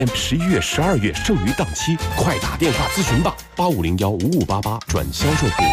11月、12月剩余档期，快打电话咨询吧，85015588转销售部。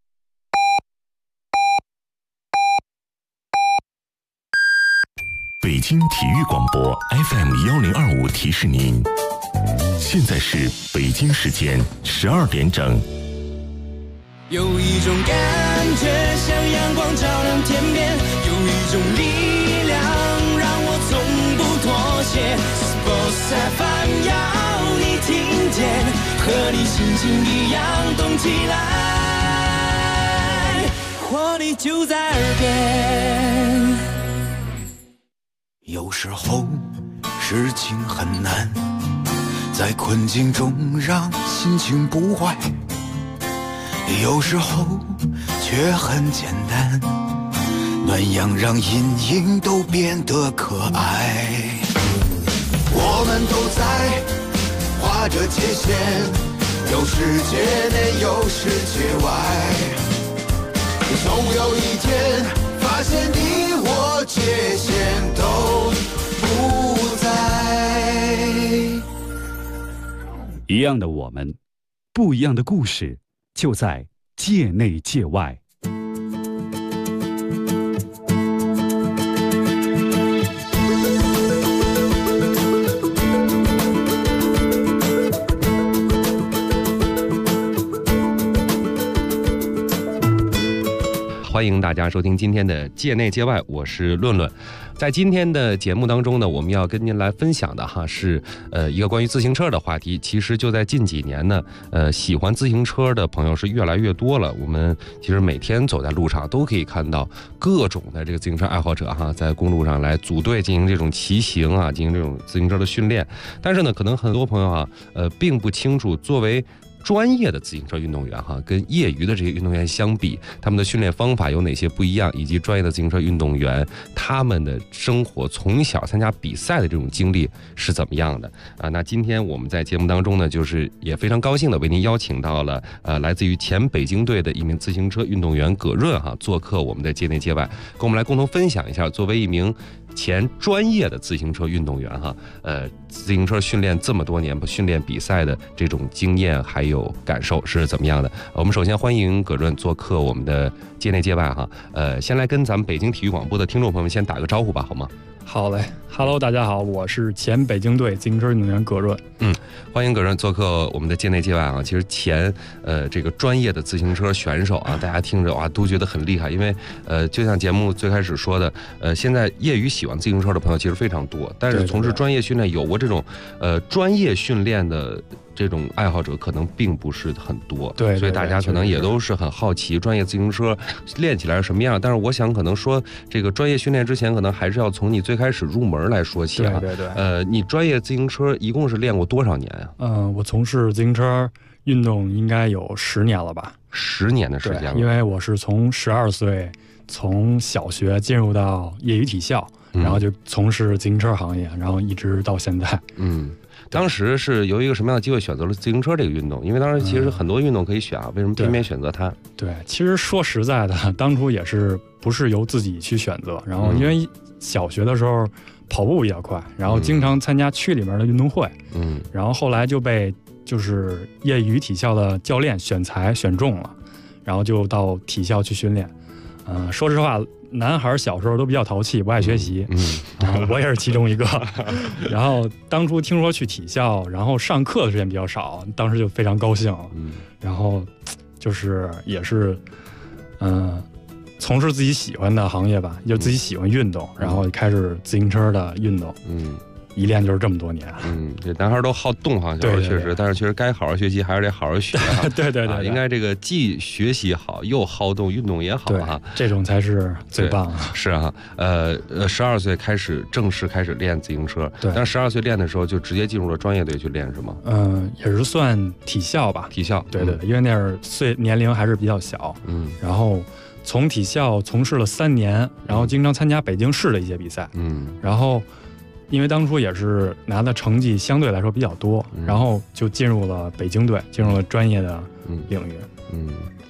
北京体育广播 FM1025提示您，现在是北京时间12点整。 有一种感觉像阳光照亮天边，有一种力量让我从不妥协。Sports FM 要你听见，和你心情一样动起来，活力就在耳边。 有时候事情很难，在困境中让心情不坏，有时候却很简单，暖阳让阴影都变得可爱。我们都在画着界限，有世界内有世界外，总有一天发现你我界限都不在。 一样的我们，不一样的故事，就在界内界外。 欢迎大家收听今天的界内界外，我是论论。在今天的节目当中呢，我们要跟您来分享的是一个关于自行车的话题。其实就在近几年呢，喜欢自行车的朋友是越来越多了。我们其实每天走在路上都可以看到各种的这个自行车爱好者在公路上来组队进行这种骑行进行这种自行车的训练。但是呢，可能很多朋友并不清楚，作为专业的自行车运动员跟业余的这些运动员相比，他们的训练方法有哪些不一样，以及专业的自行车运动员他们的生活从小参加比赛的这种经历是怎么样的那今天我们在节目当中呢，就是也非常高兴的为您邀请到了来自于前北京队的一名自行车运动员葛润做客我们的界内界外，跟我们来共同分享一下作为一名前专业的自行车运动员自行车训练这么多年，训练比赛的这种经验还有感受是怎么样的。我们首先欢迎葛润做客我们的界内界外先来跟咱们北京体育广播的听众朋友们先打个招呼吧，好吗？ 好嘞 ，Hello， 大家好，我是前北京队自行车运动员葛润。 欢迎葛润做客我们的界内界外其实前这个专业的自行车选手大家听着都觉得很厉害，因为就像节目最开始说的，现在业余喜欢自行车的朋友其实非常多，但是从事专业训练有过这种专业训练的这种爱好者可能并不是很多， 对， 所以大家可能也都是很好奇专业自行车练起来是什么样。但是我想可能说这个专业训练之前，可能还是要从你最开始入门来说起对。 你专业自行车一共是练过多少年呀？ 我从事自行车运动应该有10年了吧 ？10年的时间了。 因为我是从12岁从小学进入到业余体校，然后就从事自行车行业，然后一直到现在。 当时是由一个什么样的机会选择了自行车这个运动？因为当时其实很多运动可以选为什么偏偏选择它？ 对，其实说实在的，当初也是不是由自己去选择，然后因为小学的时候跑步比较快，然后经常参加区里面的运动会，然后后来就被就是业余体校的教练选材选中了，然后就到体校去训练。说实话，男孩小时候都比较淘气，不爱学习，我也是其中一个。然后当初听说去体校，然后上课的时间比较少，当时就非常高兴了。然后就是也是从事自己喜欢的行业吧，就自己喜欢运动，然后开始自行车的运动。一练就是这么多年。 这男孩都好动小时候确实，但是确实该好好学习还是得好好学对， 应该这个既学习好又好动，运动也好这种才是最棒的。 是12岁开始正式开始练自行车，但12岁练的时候就直接进入了专业队去练是吗？ 也是算体校吧。 体校， 对，因为那儿年龄还是比较小。然后从体校从事了3年，然后经常参加北京市的一些比赛。然后因为当初也是拿的成绩相对来说比较多，然后就进入了北京队，进入了专业的领域。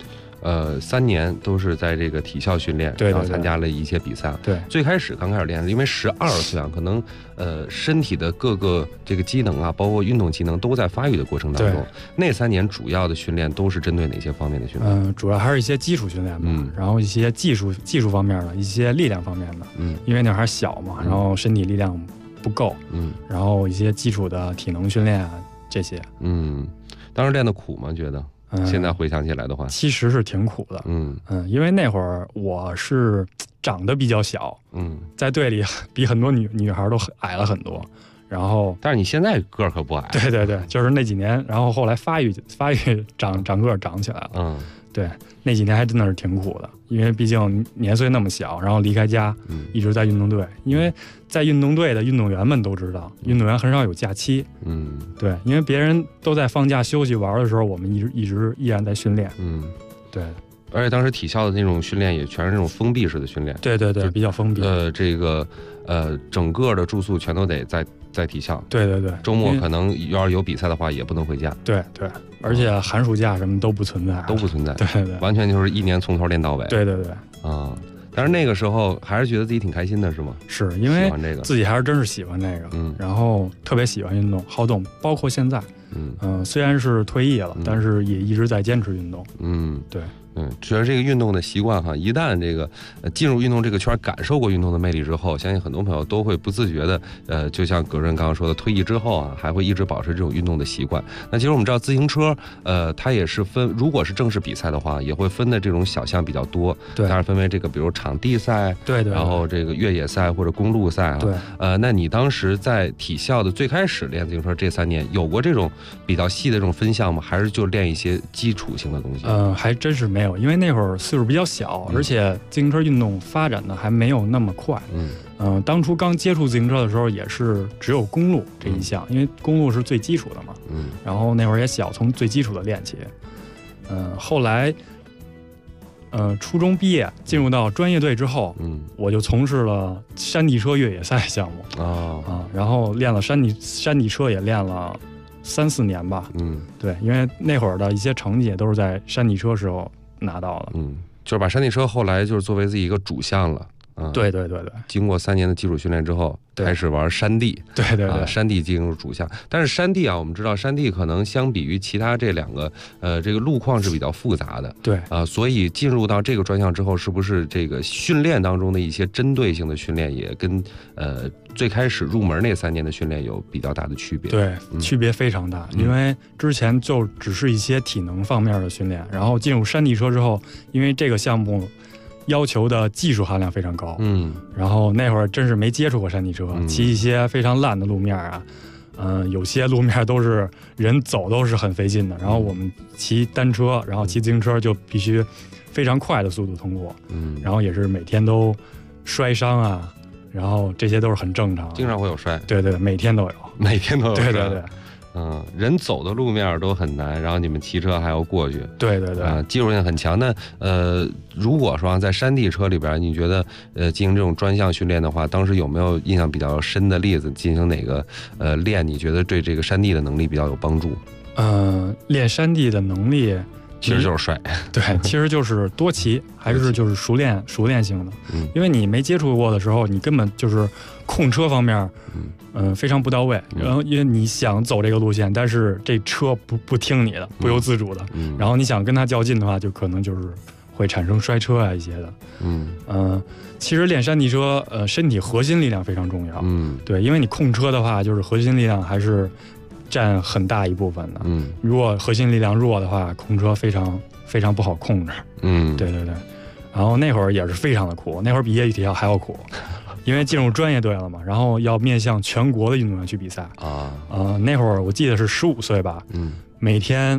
3年都是在这个体校训练， 对， 然后参加了一些比赛。 对， 最刚开始练，因为12岁啊，可能身体的各个这个机能啊，包括运动机能都在发育的过程当中。那3年主要的训练都是针对哪些方面的训练？ 主要还是一些基础训练吧，然后一些技术方面的，一些力量方面的。因为那会儿还小嘛，然后身体力量不够。然后一些基础的体能训练啊这些。 当时练的苦吗？觉得？现在回想起来的话， 其实是挺苦的。因为那会儿我是长得比较小，在队里比很多女孩都矮了很多。然后， 但是你现在个儿可不矮。 对，就是那几年，然后后来发育长个儿长起来了。对，那几年还真的是挺苦的，因为毕竟年岁那么小，然后离开家，一直在运动队。因为在运动队的运动员们都知道，运动员很少有假期。对，因为别人都在放假休息玩的时候，我们依然在训练。对。 而且当时体校的那种训练也全是那种封闭式的训练。 对，比较封闭。 整个的住宿全都得在体校。对。周末可能要是有比赛的话，也不能回家。 对，而且寒暑假什么都不存在。对， 完全就是一年从头练到尾。 对。 但是那个时候还是觉得自己挺开心的，是吗？ 是因为自己还是真是喜欢这个，然后特别喜欢运动，好动，包括现在，虽然是退役了，但是也一直在坚持运动。对。觉得这个运动的习惯哈，一旦这个进入运动这个圈，感受过运动的魅力之后，相信很多朋友都会不自觉的，就像葛润刚刚说的，退役之后啊，还会一直保持这种运动的习惯。那其实我们知道自行车，它也是分，如果是正式比赛的话，也会分的这种小项比较多。对，当然分为这个，比如场地赛，对，然后这个越野赛或者公路赛啊。对，那你当时在体校的最开始练自行车这3年，有过这种比较细的这种分项吗？还是就练一些基础性的东西？还真是没有。因为那会儿岁数比较小，而且自行车运动发展的还没有那么快。当初刚接触自行车的时候，也是只有公路这一项，因为公路是最基础的嘛。然后那会儿也小，从最基础的练起。后来，初中毕业进入到专业队之后，我就从事了山地车越野赛项目。然后练了山地车也练了3-4年吧。对，因为那会儿的一些成绩也都是在山地车时候拿到了。就是把山地车后来就是作为自己一个主项了。对。经过3年的基础训练之后，开始玩山地。对。山地进入主项，但是山地啊，我们知道山地可能相比于其他这2个，这个路况是比较复杂的。对。所以进入到这个专项之后，是不是这个训练当中的一些针对性的训练，也跟最开始入门那3年的训练有比较大的区别？对，区别非常大。因为之前就只是一些体能方面的训练，然后进入山地车之后，因为这个项目要求的技术含量非常高。然后那会儿真是没接触过山地车，骑一些非常烂的路面啊，有些路面都是人走都是很费劲的。然后我们骑单车，然后骑自行车就必须非常快的速度通过。然后也是每天都摔伤啊，然后这些都是很正常，经常会有摔。对，每天都有。对。人走的路面都很难，然后你们骑车还要过去。对。技术性很强。那如果说在山地车里边，你觉得进行这种专项训练的话，当时有没有印象比较深的例子？进行哪个练？你觉得对这个山地的能力比较有帮助？练山地的能力其实就是摔。对，其实就是多骑，还是就是熟练性的。因为你没接触过的时候，你根本就是控车方面非常不到位。然后因为你想走这个路线，但是这车不听你的，不由自主的。然后你想跟他较劲的话，就可能就是会产生摔车啊一些的。其实练山地车，身体核心力量非常重要。对，因为你控车的话，就是核心力量还是占很大一部分的。如果核心力量弱的话，控车非常非常不好控制。对。然后那会儿也是非常的苦，那会儿比业余体校还要苦。因为进入专业队了嘛，然后要面向全国的运动员去比赛那会儿我记得是15岁吧，每天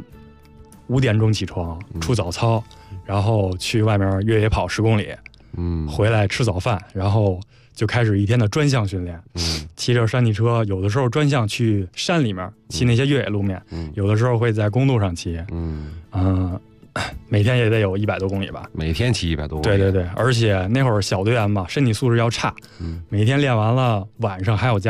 5点钟起床，出早操，然后去外面越野跑10公里，回来吃早饭，然后就开始一天的专项训练。骑着山地车，有的时候专项去山里面骑那些越野路面，有的时候会在公路上骑。每天也得有100多公里吧，每天骑100多公里。对，而且那会儿小队员嘛，身体素质要差，每天练完了晚上还要加练。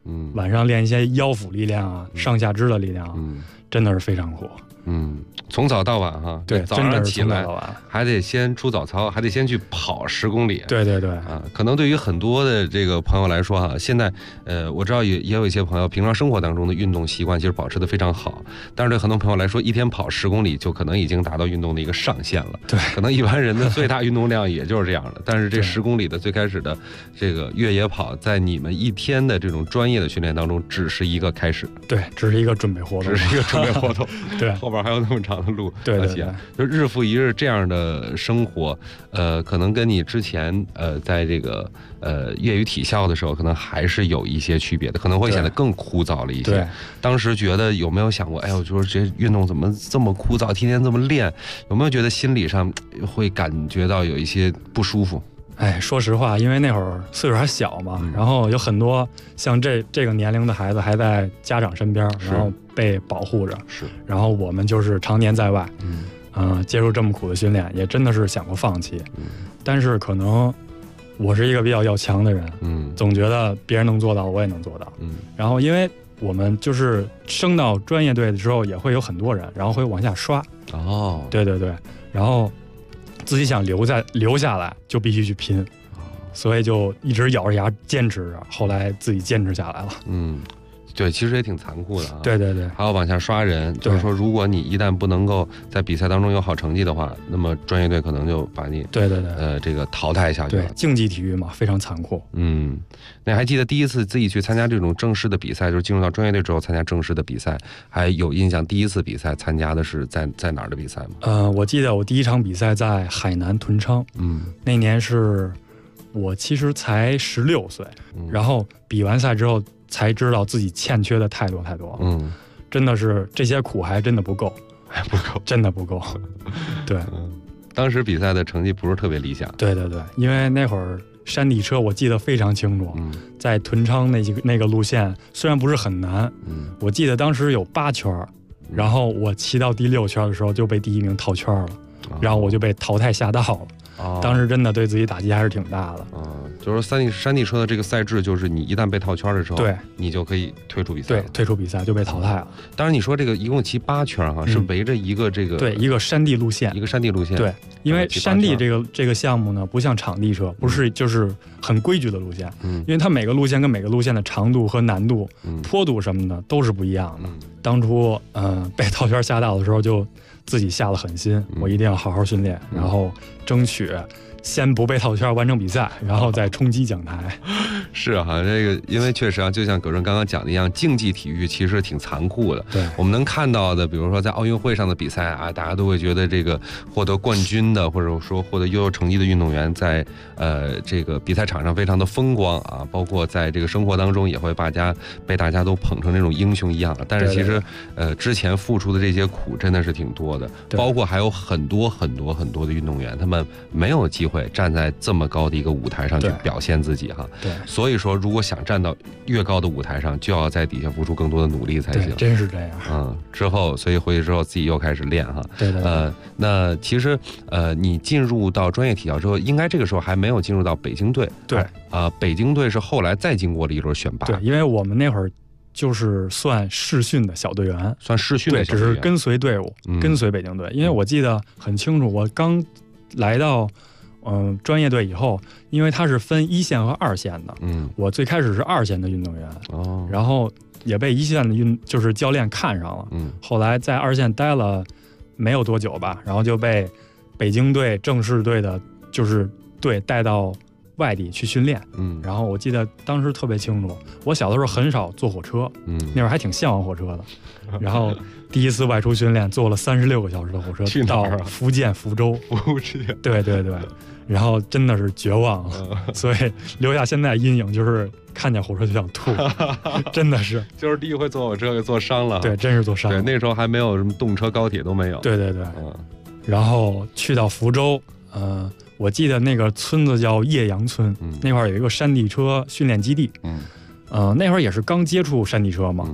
晚上练一些腰腹力量啊，上下肢的力量啊，真的是非常苦。 从早到晚哈， 对， 早上起来还得先出早操，还得先去跑10公里。 对可能对于很多的这个朋友来说哈，现在我知道也有一些朋友平常生活当中的运动习惯其实保持得非常好，但是对很多朋友来说，一天跑10公里就可能已经达到运动的一个上限了。 对， 可能一般人的最大运动量也就是这样的。但是这10公里的最开始的这个越野跑，在你们一天的这种专业的训练当中，只是一个开始。 对，只是一个准备活动， 对，后边还有那么长的路。 对， 就日复一日这样的生活，可能跟你之前在这个业余体校的时候，可能还是有一些区别的，可能会显得更枯燥了一些。 对， 当时觉得有没有想过，哎呦，就是这运动怎么这么枯燥，天天这么练，有没有觉得心理上会感觉到有一些不舒服？ 说实话，因为那会儿岁数还小嘛，然后有很多像这个年龄的孩子还在家长身边，然后被保护着，然后我们就是常年在外，接受这么苦的训练，也真的是想过放弃，但是可能我是一个比较要强的人，总觉得别人能做到，我也能做到，然后因为我们就是升到专业队的时候，也会有很多人，然后会往下刷，对，然后自己想留下来就必须去拼，所以就一直咬着牙坚持着，后来自己坚持下来了。 对，其实也挺残酷的啊。 对， 还要往下刷人，就是说，如果你一旦不能够在比赛当中有好成绩的话，那么专业队可能就把你这个淘汰下去了。 对，竞技体育嘛，非常残酷。 那还记得第一次自己去参加这种正式的比赛，就是进入到专业队之后参加正式的比赛，还有印象第一次比赛参加的是在哪儿的比赛吗？ 我记得我第一场比赛在海南屯昌，那年是我其实才16岁，然后比完赛之后才知道自己欠缺的太多，真的是这些苦还真的不够，真的不够。对， 当时比赛的成绩不是特别理想。 对，因为那会儿山地车我记得非常清楚，在屯昌那个路线虽然不是很难，我记得当时有8圈，然后我骑到第6圈的时候就被第1名套圈了，然后我就被淘汰下道了。当时真的对自己打击还是挺大的。 就是说山地车的这个赛制，就是你一旦被套圈的时候， 对， 你就可以退出比赛。 对，退出比赛就被淘汰了。 当然，你说这个一共骑8圈哈，是围着一个这个对一个山地路线，对，因为山地这个项目呢，不像场地车，不是就是很规矩的路线，因为它每个路线跟每个路线的长度和难度、坡度什么的都是不一样的。当初被套圈下道的时候，就自己下了狠心，我一定要好好训练，然后争取先不被套圈完成比赛，然后再冲击讲台。 是哈，这个因为确实啊，就像葛润刚刚讲的一样，竞技体育其实挺残酷的。 对， 我们能看到的，比如说在奥运会上的比赛啊，大家都会觉得这个获得冠军的，或者说获得优秀成绩的运动员，在这个比赛场上非常的风光啊，包括在这个生活当中也会被大家都捧成那种英雄一样。但是其实之前付出的这些苦真的是挺多的，包括还有很多的运动员，他们没有机会站在这么高的一个舞台上去表现自己哈。 对， 所以说如果想站到越高的舞台上，就要在底下付出更多的努力才行。 真是这样。 之后所以回去之后自己又开始练哈。 对。 那其实你进入到专业体校之后，应该这个时候还没有进入到北京队。 对。 北京队是后来再经过了一轮选拔。 对，因为我们那会儿就是算试训的小队员， 算试训的小队员， 只是跟随队伍，跟随北京队。因为我记得很清楚，我刚来到专业队以后，因为它是分1线和2线的，我最开始是2线的运动员，然后也被1线的就是教练看上了，后来在2线待了没有多久吧，然后就被北京队正式队的就是队带到外地去训练，然后我记得当时特别清楚，我小的时候很少坐火车，那会儿还挺向往火车的，然后第一次外出训练坐了36个小时的火车到福建福州，对，然后真的是绝望了，所以留下现在阴影就是看见火车就想吐，真的是， 就是第一回坐火车给坐伤了， 对，真是坐伤了， 对，那时候还没有什么动车高铁都没有， 对，然后去到福州，我记得那个村子叫叶阳村，那块儿有一个山地车训练基地，那会儿也是刚接触山地车嘛，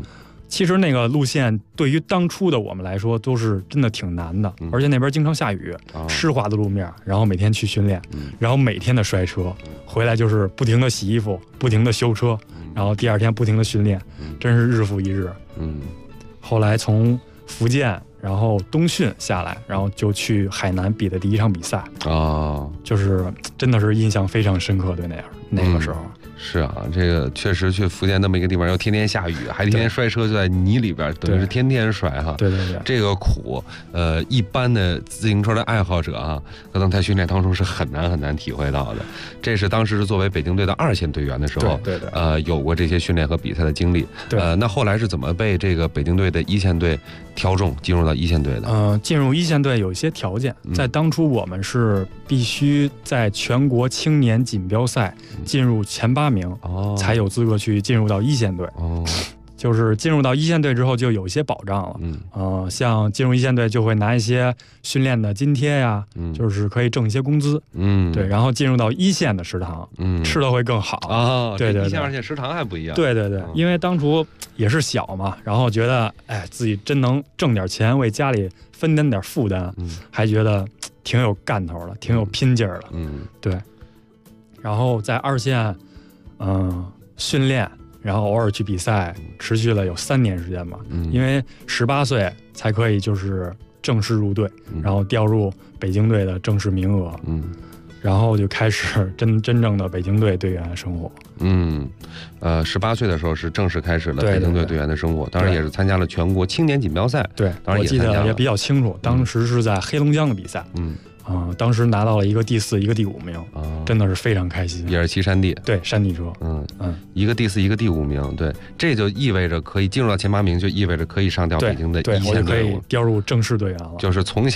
其实那个路线对于当初的我们来说都是真的挺难的，而且那边经常下雨，湿滑的路面，然后每天去训练，然后每天的摔车，回来就是不停的洗衣服，不停的修车，然后第二天不停的训练，真是日复一日。后来从福建然后冬训下来，然后就去海南比的第一场比赛就是真的是印象非常深刻，对那个时候。 是啊，这个确实去福建那么一个地方，又天天下雨，还天天摔车，就在泥里边，等于是天天摔哈。 对， 这个苦，一般的自行车的爱好者啊，可能在训练当中是很难体会到的。这是当时是作为北京队的2线队员的时候， 对， 有过这些训练和比赛的经历。那后来是怎么被这个北京队的1线队挑中，进入到1线队的？ 进入1线队有一些条件，在当初我们是必须在全国青年锦标赛进入前8名，才有资格去进入到1线队。就是进入到1线队之后就有一些保障了。像进入1线队就会拿一些训练的津贴呀，就是可以挣一些工资。对，然后进入到1线的食堂，吃的会更好。对，1 线2线食堂还不一样。 对，因为当初也是小嘛，然后觉得自己真能挣点钱，为家里分担点负担，还觉得挺有干头的，挺有拼劲儿的。对。然后在2线，训练，然后偶尔去比赛，持续了有3年时间吧。因为18岁才可以就是正式入队，然后调入北京队的正式名额。然后就开始真正的北京队队员生活。 18岁的时候是正式开始了北京队队员的生活，当然也是参加了全国青年锦标赛。 对， 当然我记得也比较清楚，当时是在黑龙江的比赛。当时拿到了一个第4，一个第5名，真的是非常开心。 也是骑山地， 对，山地车。 一个第4，一个第5名，对，这就意味着可以进入到前8名，就意味着可以上调北京的1线队伍， 我就可以调入正式队员了。 就是从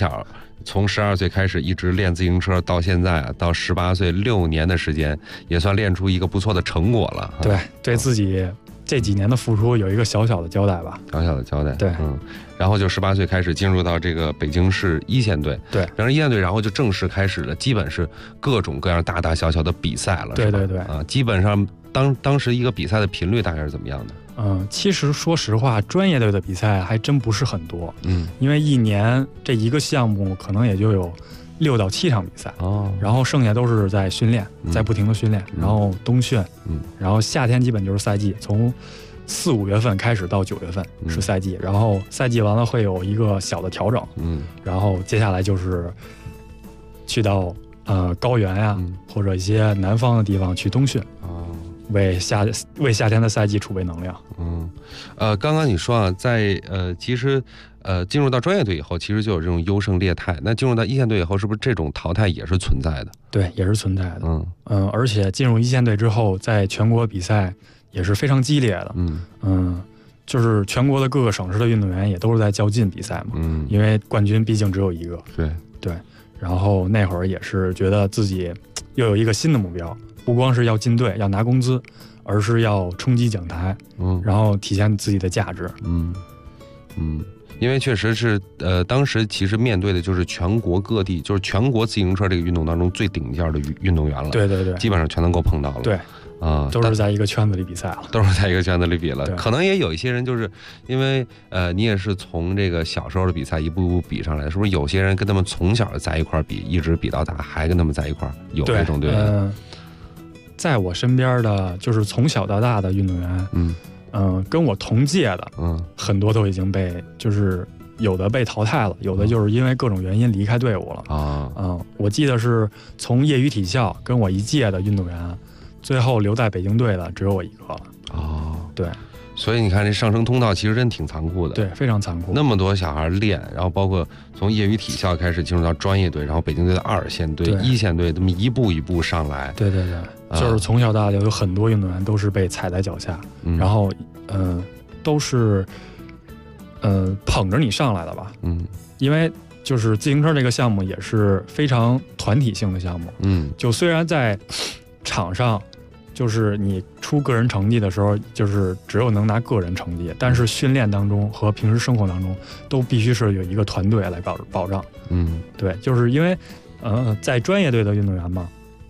12岁开始一直练自行车到现在，到18岁6年的时间，也算练出一个不错的成果了。 对，对自己这几年的付出有一个小小的交代吧。 对，然后就18岁开始进入到这个北京市1线队。 对， 然后1线队，然后就正式开始了，基本是各种各样大大小小的比赛了。 对， 基本上当时一个比赛的频率大概是怎么样的？ 其实说实话，专业队的比赛还真不是很多。因为一年这一个项目可能也就有6到7场比赛。然后剩下都是在训练，在不停的训练，然后冬训，然后夏天基本就是赛季，从4、5月份开始到9月份是赛季，然后赛季完了会有一个小的调整。然后接下来就是去到高原呀，或者一些南方的地方去冬训。为夏天的赛季储备能量。 刚刚你说啊，在其实进入到专业队以后，其实就有这种优胜劣汰。那进入到1线队以后，是不是这种淘汰也是存在的？ 对，也是存在的。而且进入1线队之后，在全国比赛也是非常激烈的。就是全国的各个省市的运动员也都是在较劲比赛嘛。因为冠军毕竟只有一个。对。然后那会儿也是觉得自己又有一个新的目标。不光是要进队要拿工资，而是要冲击奖台，然后体现自己的价值。 因为确实是当时其实面对的就是全国各地，就是全国自行车这个运动当中最顶尖的运动员了。 对， 基本上全能够碰到了。 对。都是在一个圈子里比赛了， 都是在一个圈子里比了。可能也有一些人就是因为你也是从这个小时候的比赛一步步比上来，是不是有些人跟他们从小在一块比，一直比到大，还跟他们在一块，有这种队员？ 在我身边的就是从小到大的运动员，跟我同届的，很多都已经就是有的被淘汰了，有的就是因为各种原因离开队伍了。我记得是从业余体校跟我一届的运动员，最后留在北京队的只有我一个了。对。 所以你看，这上升通道其实真挺残酷的。 对，非常残酷。 那么多小孩练，然后包括从业余体校开始进入到专业队，然后北京队的2线队、1线队，这么一步一步上来。 对，就是从小到大有很多运动员都是被踩在脚下，然后都是捧着你上来的吧。因为就是自行车这个项目也是非常团体性的项目。就虽然在场上。就是你出个人成绩的时候，就是只有能拿个人成绩，但是训练当中和平时生活当中都必须是有一个团队来保障。对，就是因为在专业队的运动员嘛，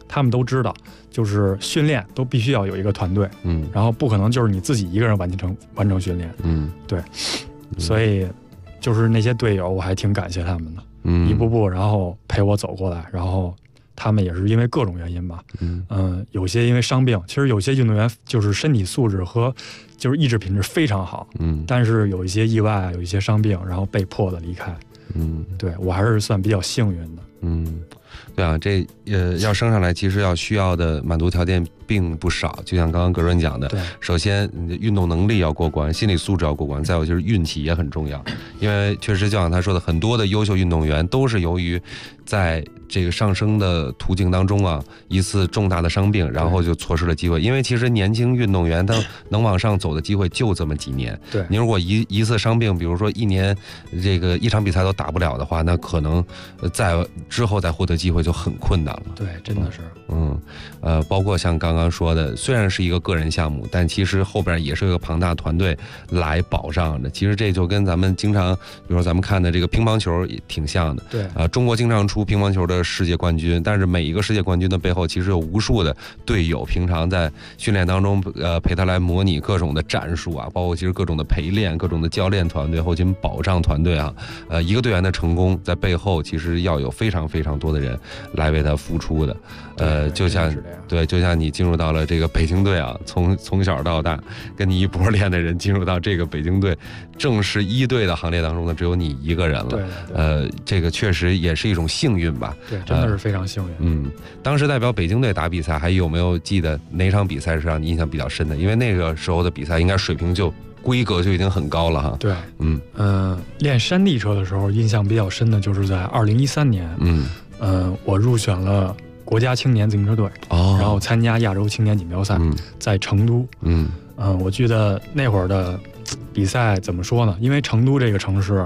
他们都知道，就是训练都必须要有一个团队，然后不可能就是你自己一个人完成训练，对，所以就是那些队友我还挺感谢他们的，一步步然后陪我走过来，然后他们也是因为各种原因吧，有些因为伤病，其实有些运动员就是身体素质和就是意志品质非常好，但是有一些意外，有一些伤病，然后被迫的离开，对我还是算比较幸运的， 对啊，这要升上来，其实需要的满足条件并不少。就像刚刚格润讲的，首先你的运动能力要过关，心理素质要过关，再有就是运气也很重要。因为确实就像他说的，很多的优秀运动员都是由于在这个上升的途径当中啊，一次重大的伤病，然后就错失了机会。因为其实年轻运动员他能往上走的机会就这么几年。 对， 你如果一次伤病，比如说一年这个一场比赛都打不了的话，那可能在之后再获得机会就很困难了。 对，真的是。 包括像刚刚说的，虽然是一个个人项目，但其实后边也是一个庞大团队来保障的。其实这就跟咱们经常，比如说咱们看的这个乒乓球也挺像的。 对， 中国经常出乒乓球的世界冠军，但是每一个世界冠军的背后，其实有无数的队友，平常在训练当中，陪他来模拟各种的战术啊，包括其实各种的陪练、各种的教练团队、后勤保障团队啊，一个队员的成功，在背后其实要有非常非常多的人来为他付出的。就像你进入到了这个北京队啊，从小到大跟你一波练的人进入到这个北京队正式一队的行列当中呢，只有你一个人了。 对， 这个确实也是一种幸运吧。 对，真的是非常幸运。 当时代表北京队打比赛，还有没有记得哪场比赛是让你印象比较深的？因为那个时候的比赛应该水平规格就已经很高了哈。 对，练山地车的时候印象比较深的就是在2013年，我入选了国家青年自行车队，然后参加亚洲青年锦标赛，在成都。我记得那会儿的比赛怎么说呢？因为成都这个城市，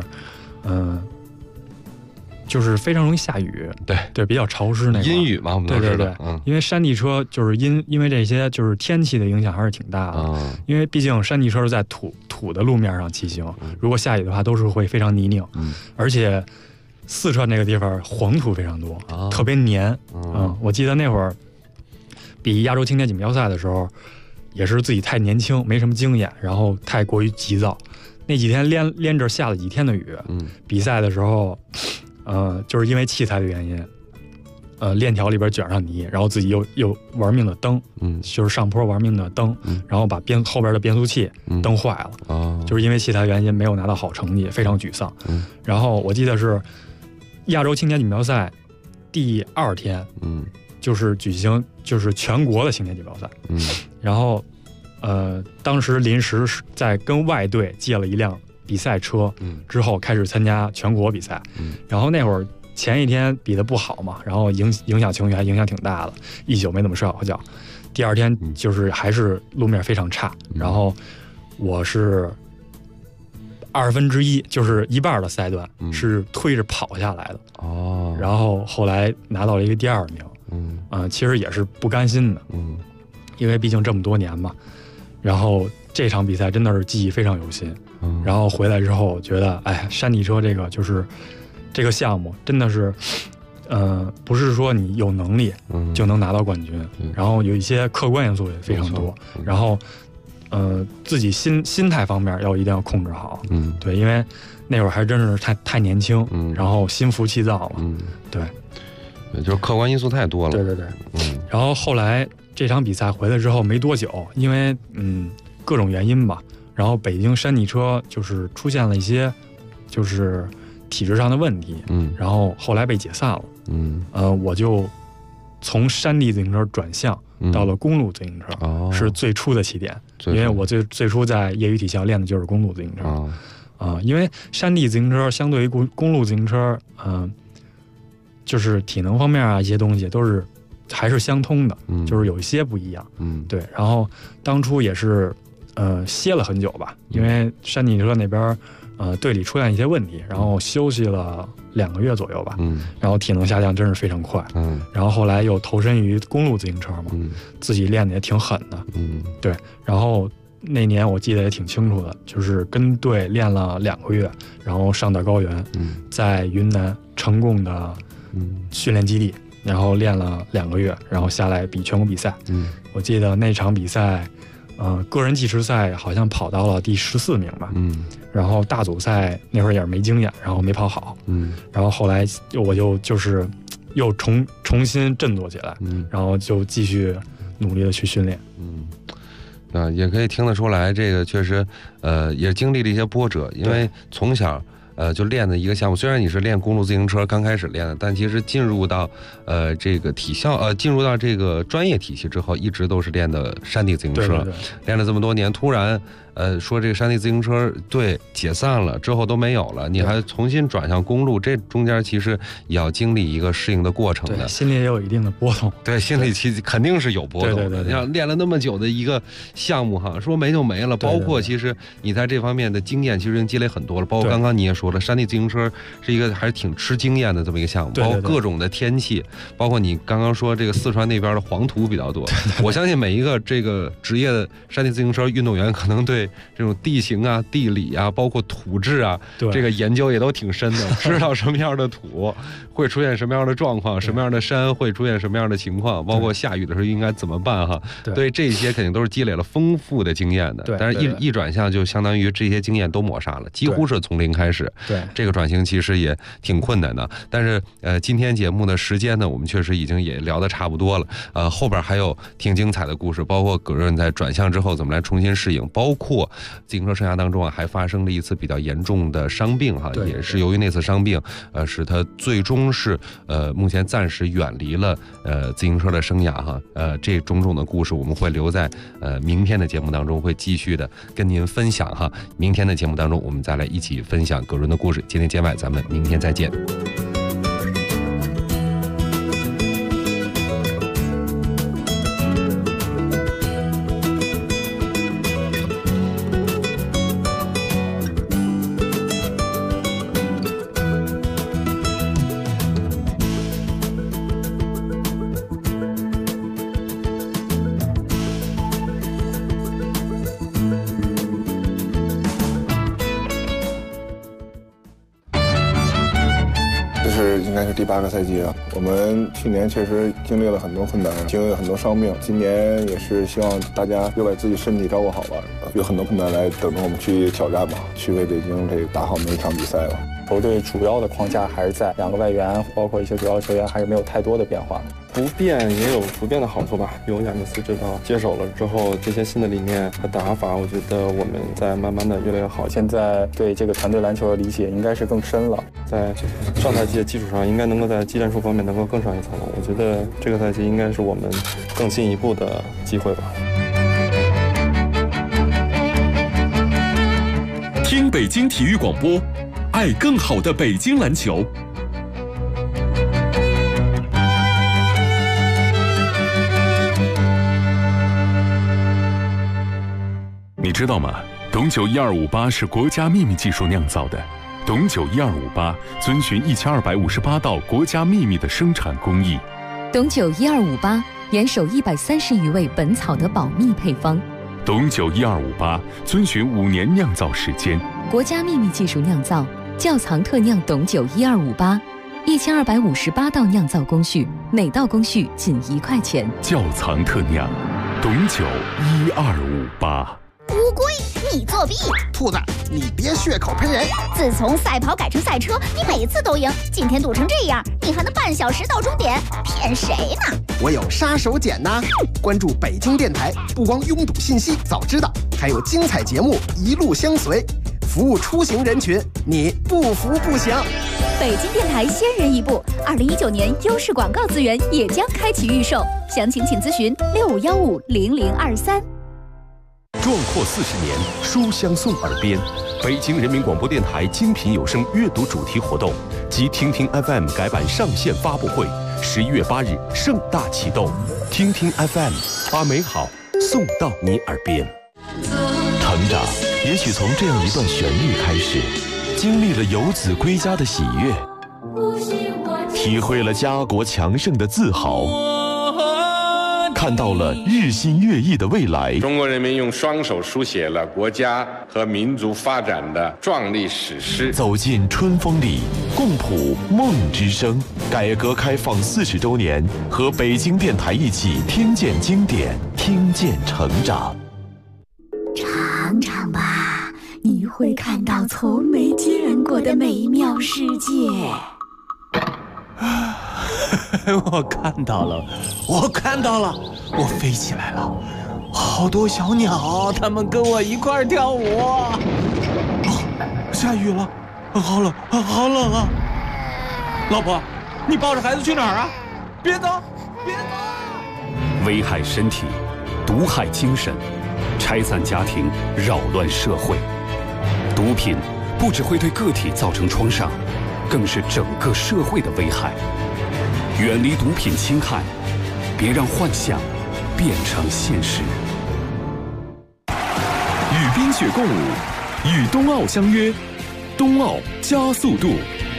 就是非常容易下雨，对，比较潮湿那个阴雨嘛，我们都知道。对， 因为山地车就是因为这些就是天气的影响还是挺大的。因为毕竟山地车是在土的路面上骑行，如果下雨的话都是会非常泥泞，而且四川这个地方黄土非常多，特别黏。我记得那会儿比亚洲青年锦标赛的时候，也是自己太年轻，没什么经验，然后太过于急躁。那几天连着下了几天的雨，比赛的时候，就是因为器材的原因，链条里边卷上泥，然后自己又玩命的蹬，就是上坡玩命的蹬，然后把后边的变速器蹬坏了，就是因为器材原因没有拿到好成绩，非常沮丧。然后我记得是亚洲青年锦标赛第2天，就是举行就是全国的青年锦标赛，然后当时临时在跟外队借了一辆比赛车，之后开始参加全国比赛，然后那会儿前一天比得不好嘛，然后影响情绪还影响挺大的，一宿没怎么睡好觉。第2天就是还是路面非常差，然后我是1/2，就是一半的赛段是推着跑下来的，然后后来拿到了一个第2名，其实也是不甘心的，因为毕竟这么多年嘛。然后这场比赛真的是记忆非常犹新，然后回来之后觉得，山地车这个就是这个项目真的是，不是说你有能力就能拿到冠军，然后有一些客观因素也非常多，然后自己心态方面一定要控制好，对，因为那会儿还真是太年轻，然后心浮气躁嘛，对， 就是客观因素太多了， 对，然后后来这场比赛回来之后没多久，因为各种原因吧，然后北京山地车就是出现了一些就是体制上的问题，然后后来被解散了，我就从山地自行车转向到了公路自行车，是最初的起点，因为我最初在业余体校练的就是公路自行车，因为山地自行车相对于公路自行车，就是体能方面啊一些东西都是还是相通的，就是有一些不一样，对。然后当初也是歇了很久吧，因为山地车那边队里出现一些问题，然后休息了2个月左右吧，然后体能下降真是非常快，然后后来又投身于公路自行车嘛，自己练的也挺狠的，对。然后那年我记得也挺清楚的，就是跟队练了2个月，然后上到高原，在云南成贡的训练基地然后练了2个月，然后下来比全国比赛。我记得那场比赛，个人计时赛好像跑到了第14名吧。然后大组赛那会儿也是没经验，然后没跑好。然后后来我就是又重新振作起来。然后就继续努力的去训练。 也可以听得出来，这个确实，也经历了一些波折，因为从小。就练的一个项目，虽然你是练公路自行车刚开始练的，但其实进入到这个体校进入到这个专业体系之后，一直都是练的山地自行车，练了这么多年，突然说这个山地自行车队解散了之后都没有了，你还重新转向公路，这中间其实也要经历一个适应的过程的， 心里也有一定的波动。 对，心里其实肯定是有波动的。你像练了那么久的一个项目哈，说没就没了。包括其实你在这方面的经验其实已经积累很多了。包括刚刚你也说了，山地自行车是一个还是挺吃经验的这么一个项目，包括各种的天气，包括你刚刚说这个四川那边的黄土比较多。我相信每一个这个职业的山地自行车运动员，可能对这种地形啊、地理啊，包括土质啊，这个研究也都挺深的，知道什么样的土会出现什么样的状况，什么样的山会出现什么样的情况，包括下雨的时候应该怎么办哈。对这些肯定都是积累了丰富的经验的。但是一转向就相当于这些经验都抹杀了，几乎是从零开始。 对， 这个转型其实也挺困难的。但是今天节目的时间呢，我们确实已经也聊得差不多了。后边还有挺精彩的故事，包括葛润在转向之后怎么来重新适应，包括自行车生涯当中还发生了一次比较严重的伤病哈，也是由于那次伤病使他最终是目前暂时远离了自行车的生涯哈。这种种的故事我们会留在明天的节目当中，会继续的跟您分享哈。明天的节目当中我们再来一起分享葛润的故事。今天节外咱们明天再见。 应该是第8个赛季了。我们去年确实经历了很多困难，经历了很多伤病。今年也是希望大家又把自己身体照顾好吧，有很多困难来等着我们去挑战吧，去为北京这个打好每一场比赛吧。 球队主要的框架还是在2个外援，包括一些主要球员还是没有太多的变化。 不变也有不变的好处吧。有亚尼斯指导接手了之后，这些新的理念和打法，我觉得我们在慢慢的越来越好。 现在对这个团队篮球的理解应该是更深了， 在上赛季的基础上，应该能够在技战术方面能够更上一层楼。我觉得这个赛季应该是我们更进一步的机会吧。 听北京体育广播，爱更好的北京篮球。你知道吗？董酒1258是国家秘密技术酿造的。董酒1258遵循1258道国家秘密的生产工艺。 董酒1258严守130余位本草的保密配方。 董酒1258遵循5年酿造时间。 国家秘密技术酿造，窖藏特酿董酒1258，1258道酿造工序，每道工序仅1块钱。 窖藏特酿，董酒1258。 乌龟，你作弊！ 兔子，你别血口喷人！ 自从赛跑改成赛车，你每次都赢，今天赌成这样，你还能半小时到终点，骗谁呢？ 我有杀手锏呐！关注北京电台，不光拥堵信息早知道，还有精彩节目一路相随，服务出行人群，你不服不行。 北京电台先人一步，2019年优势广告资源也将开启预售，详情请咨询65150023。 壮阔40年，书香送耳边。北京人民广播电台精品有声阅读主题活动及听听 FM 改版上线发布会，11月8日盛大启动。听听 FM， 把美好送到你耳边。成长也许从这样一段旋律开始，经历了游子归家的喜悦，体会了家国强盛的自豪， 看到了日新月异的未来。 中国人民用双手书写了国家和民族发展的壮丽史诗。 走进春风里，共谱梦之声。改革开放40周年，和北京电台一起听见经典，听见成长。 尝尝吧，你会看到从没见过的美妙世界。 我看到了，我飞起来了，好多小鸟，它们跟我一块跳舞。下雨了，好冷啊！老婆，你抱着孩子去哪儿啊？别走！ 危害身体，毒害精神，拆散家庭，扰乱社会。毒品不只会对个体造成创伤，更是整个社会的危害。远离毒品侵害，别让幻想变成现实。 与冰雪共舞，与冬奥相约，冬奥加速度。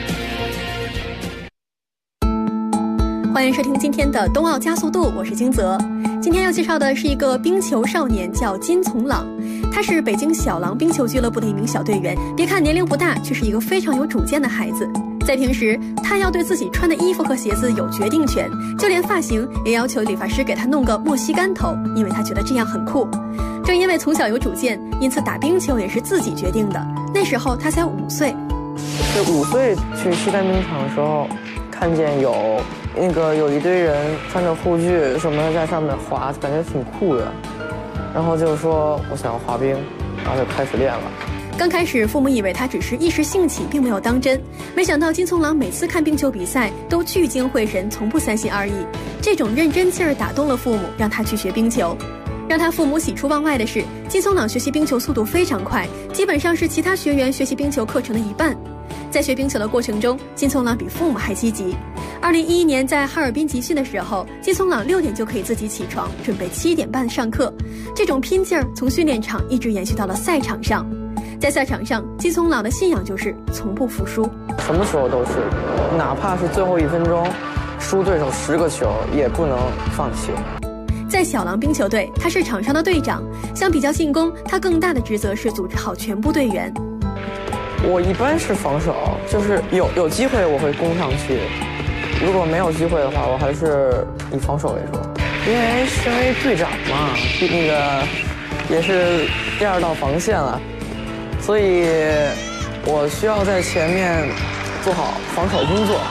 欢迎收听今天的冬奥加速度，我是金泽。今天要介绍的是一个冰球少年，叫金从朗。他是北京小狼冰球俱乐部的一名小队员。别看年龄不大，却是一个非常有主见的孩子。在平时，他要对自己穿的衣服和鞋子有决定权，就连发型也要求理发师给他弄个莫西干头，因为他觉得这样很酷。正因为从小有主见，因此打冰球也是自己决定的。那时候他才5岁。 是5岁去西单冰场的时候，看见有一堆人穿着护具什么的在上面滑，感觉挺酷的。然后就说我想要滑冰，然后就开始练了。 刚开始，父母以为他只是一时兴起，并没有当真。没想到金从朗每次看冰球比赛都聚精会神，从不三心二意。这种认真劲儿打动了父母，让他去学冰球。让他父母喜出望外的是，金从朗学习冰球速度非常快，基本上是其他学员学习冰球课程的一半。在学冰球的过程中，金从朗比父母还积极。2011年在哈尔滨集训的时候，金从朗6点就可以自己起床，准备7点半上课。这种拼劲儿从训练场一直延续到了赛场上。在赛场上，金从朗的信仰就是从不服输， 什么时候都是，哪怕是最后1分钟，输对手10个球也不能放弃。 在小狼冰球队，他是场上的队长。相比较进攻，他更大的职责是组织好全部队员。 我一般是防守，就是有机会我会攻上去，如果没有机会的话，我还是以防守为主。因为身为队长嘛，也是第2道防线了，所以我需要在前面做好防守工作。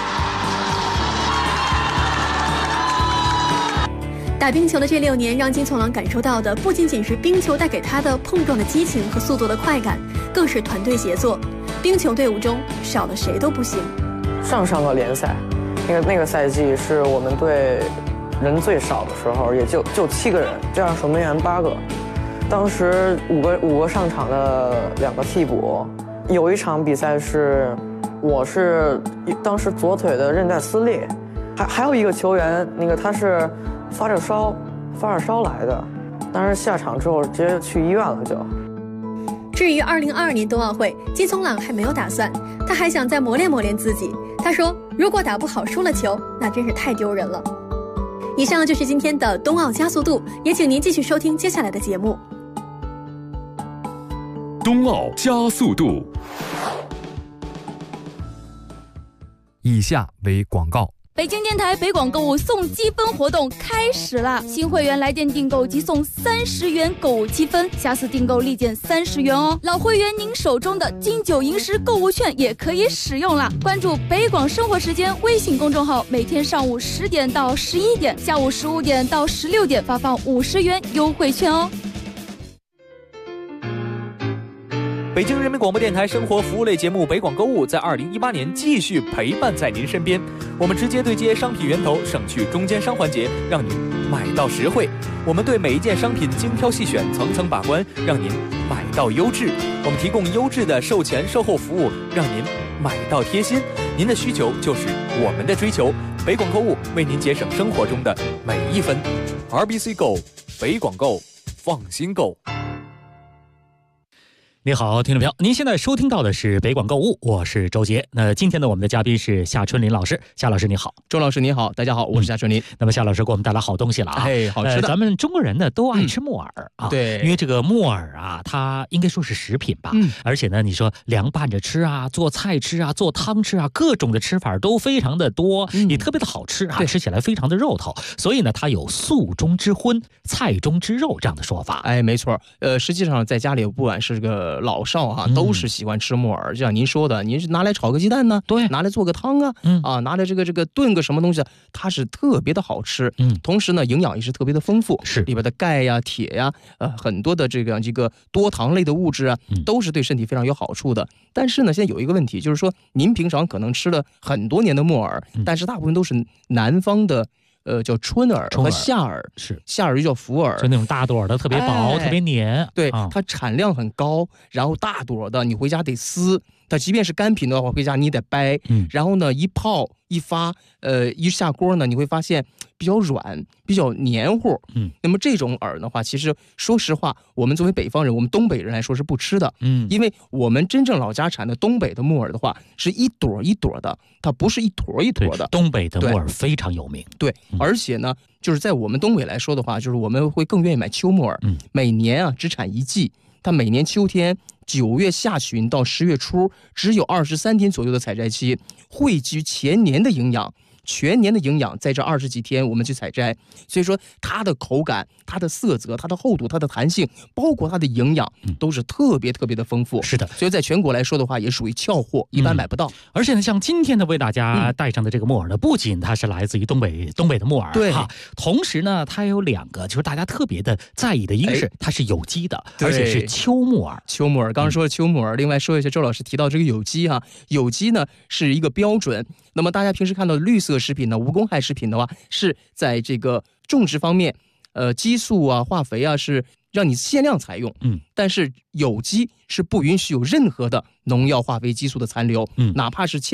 打冰球的这6年，让金从朗感受到的不仅仅是冰球带给他的碰撞的激情和速度的快感，更是团队协作。冰球队伍中少了谁都不行。 上个联赛，那个赛季是我们队人最少的时候，也就7个人，这样守门员8个。当时五个上场的2个替补。有一场比赛是我是当时左腿的韧带撕裂，还有一个球员，他是发着烧来的，但是下场之后直接去医院了就。 至于2022年冬奥会，金从朗还没有打算，他还想再磨练自己。他说，如果打不好输了球，那真是太丢人了。以上就是今天的冬奥加速度，也请您继续收听接下来的节目。 冬奥加速度。 以下为广告。 北京电台北广购物送积分活动开始啦！新会员来电订购即送30元购物积分，下次订购立减30元哦。老会员，您手中的金9银10购物券也可以使用啦！关注北广生活时间微信公众号，每天上午10点到11点，下午15点到16点发放50元优惠券哦。 北京人民广播电台生活服务类节目北广购物在2018年继续陪伴在您身边，我们直接对接商品源头，省去中间商环节，让您买到实惠。我们对每一件商品精挑细选，层层把关，让您买到优质。我们提供优质的售前售后服务，让您买到贴心。您的需求就是我们的追求，北广购物为您节省生活中的每一分。RBC Go， 北广购，放心购。 你好，听众朋友，您现在收听到的是北广购物，我是周杰。那今天呢，我们的嘉宾是夏春林老师。夏老师你好。 周老师你好，大家好，我是夏春林。 那么夏老师给我们带来好东西了啊， 好吃的。 咱们中国人呢都爱吃木耳啊， 对， 因为这个木耳啊，它应该说是食品吧，而且呢，你说凉拌着吃啊，做菜吃啊，做汤吃啊，各种的吃法都非常的多，也特别的好吃啊，吃起来非常的肉头，所以呢，它有素中之荤，菜中之肉这样的说法。 哎，没错，实际上在家里不管是这个老少啊。都是喜欢吃木耳，就像您说的，您是拿来炒个鸡蛋呢， 对， 拿来做个汤啊，拿来这个炖个什么东西，它是特别的好吃，同时呢，营养也是特别的丰富， 是里边的钙呀、铁呀，很多的这个多糖类的物质啊，都是对身体非常有好处的。但是呢，现在有一个问题，就是说您平常可能吃了很多年的木耳，但是大部分都是南方的。叫春耳和夏耳， 是夏耳又叫福耳， 就那种大朵的，特别薄，特别黏。 对，它产量很高，然后大朵的，你回家得撕。它即便是干品的话，回家你得掰。然后呢，一泡一发，一下锅呢，你会发现比较软，比较黏糊。那么这种耳的话，其实说实话，我们作为北方人，我们东北人来说是不吃的。因为我们真正老家产的东北的木耳的话，是一朵一朵的，它不是一坨一坨的。 东北的木耳非常有名。 对，而且呢，就是在我们东北来说的话，就是我们会更愿意买秋木耳。每年啊只产一季，它每年秋天9月下旬到10月初，只有23天左右的采摘期，汇集前年的营养。全年的营养在这20几天我们去采摘，所以说它的口感、它的色泽、它的厚度、它的弹性，包括它的营养，都是特别特别的丰富。 是的， 所以在全国来说的话，也属于俏货，一般买不到。 而且呢，像今天的为大家带上的这个木耳呢，不仅它是来自于东北的木耳， 对哈，同时呢，它有2个，就是大家特别的在意的，一个是它是有机的，而且是秋木耳。 秋木耳，刚刚说了秋木耳，另外说一下，周老师提到这个有机哈，有机呢是一个标准。那么大家平时看到的绿色食品呢，无公害食品的话，是在这个种植方面，激素啊、化肥啊是让你限量采用，但是有机是不允许有任何的农药、化肥、激素的残留，哪怕是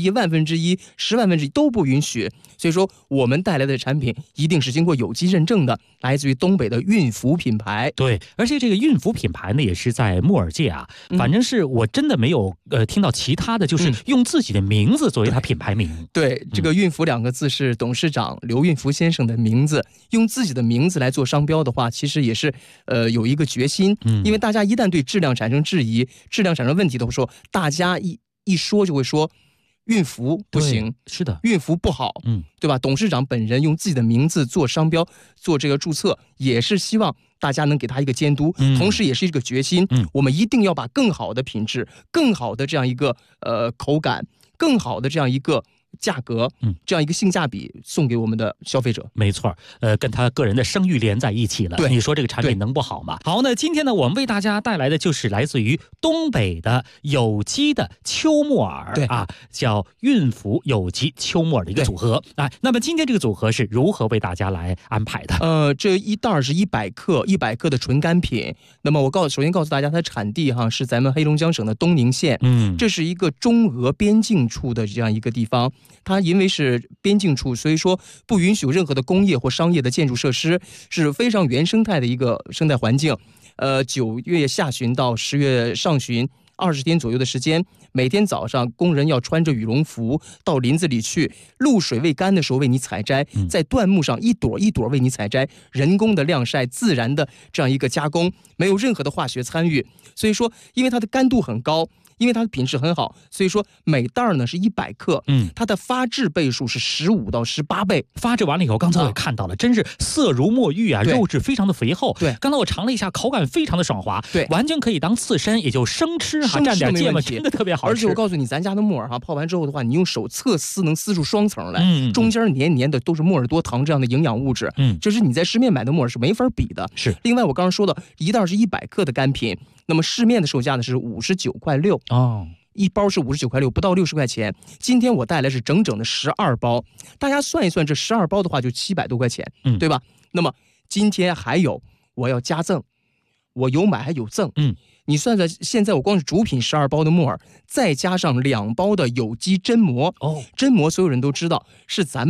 1/1000、1/100000、10000000都不允许。所以说，我们带来的产品一定是经过有机认证的，来自于东北的韵福品牌。 对，而且这个韵福品牌呢，也是在木耳界啊，反正是我真的没有听到其他的，就是用自己的名字作为它品牌名。 对，这个韵福2个字是董事长刘韵福先生的名字，用自己的名字来做商标的话，其实也是有一个决心，因为大家一旦对质量产生质疑、质量产生问题的时候，大家一说就会说。韵福不行， 是的， 韵福不好，对吧？董事长本人用自己的名字做商标、做这个注册，也是希望大家能给他一个监督，同时也是一个决心。我们一定要把更好的品质、更好的这样一个口感、更好的这样一个价格，这样一个性价比送给我们的消费者。 没错，跟他个人的声誉连在一起了。 对， 你说这个产品能不好吗？好，那今天呢，我们为大家带来的就是来自于东北的有机的秋木耳，叫韵福有机秋木耳的一个组合。那么今天这个组合是如何为大家来安排的？ 这一袋是100克，100克的纯干品。那么首先告诉大家，它的产地是咱们黑龙江省的东宁县，这是一个中俄边境处的这样一个地方。它因为是边境处，所以说不允许有任何的工业或商业的建筑设施，是非常原生态的一个生态环境。9月下旬到10月上旬20天左右的时间，每天早上工人要穿着羽绒服到林子里去，露水未干的时候为你采摘，在椴木上一朵一朵为你采摘，人工的晾晒，自然的这样一个加工，没有任何的化学参与。所以说，因为它的干度很高，因为它的品质很好，所以说每袋呢是100克，它的发质倍数是15到18倍。 发质完了以后，刚才我也看到了，真是色如墨玉啊，肉质非常的肥厚。 对， 刚才我尝了一下，口感非常的爽滑， 对， 完全可以当刺身，也就生吃蘸点芥末，真的特别好吃。 而且我告诉你，咱家的木耳泡完之后的话，你用手侧撕能撕出双层来，中间黏黏的都是莫尔多糖这样的营养物质，这是你在市面买的木耳是没法比的。 是。 另外我刚刚说的一袋是100克的干品，那么市面的售价呢是59.6块哦。 一包是59.6块，不到60块钱。今天我带来是整整的12包，大家算一算，这12包的话就700多块钱，对吧？那么今天还有我要加赠，我有买还有赠，你算算，现在我光是主品12包的木耳，再加上2包的有机榛蘑，榛蘑所有人都知道是咱们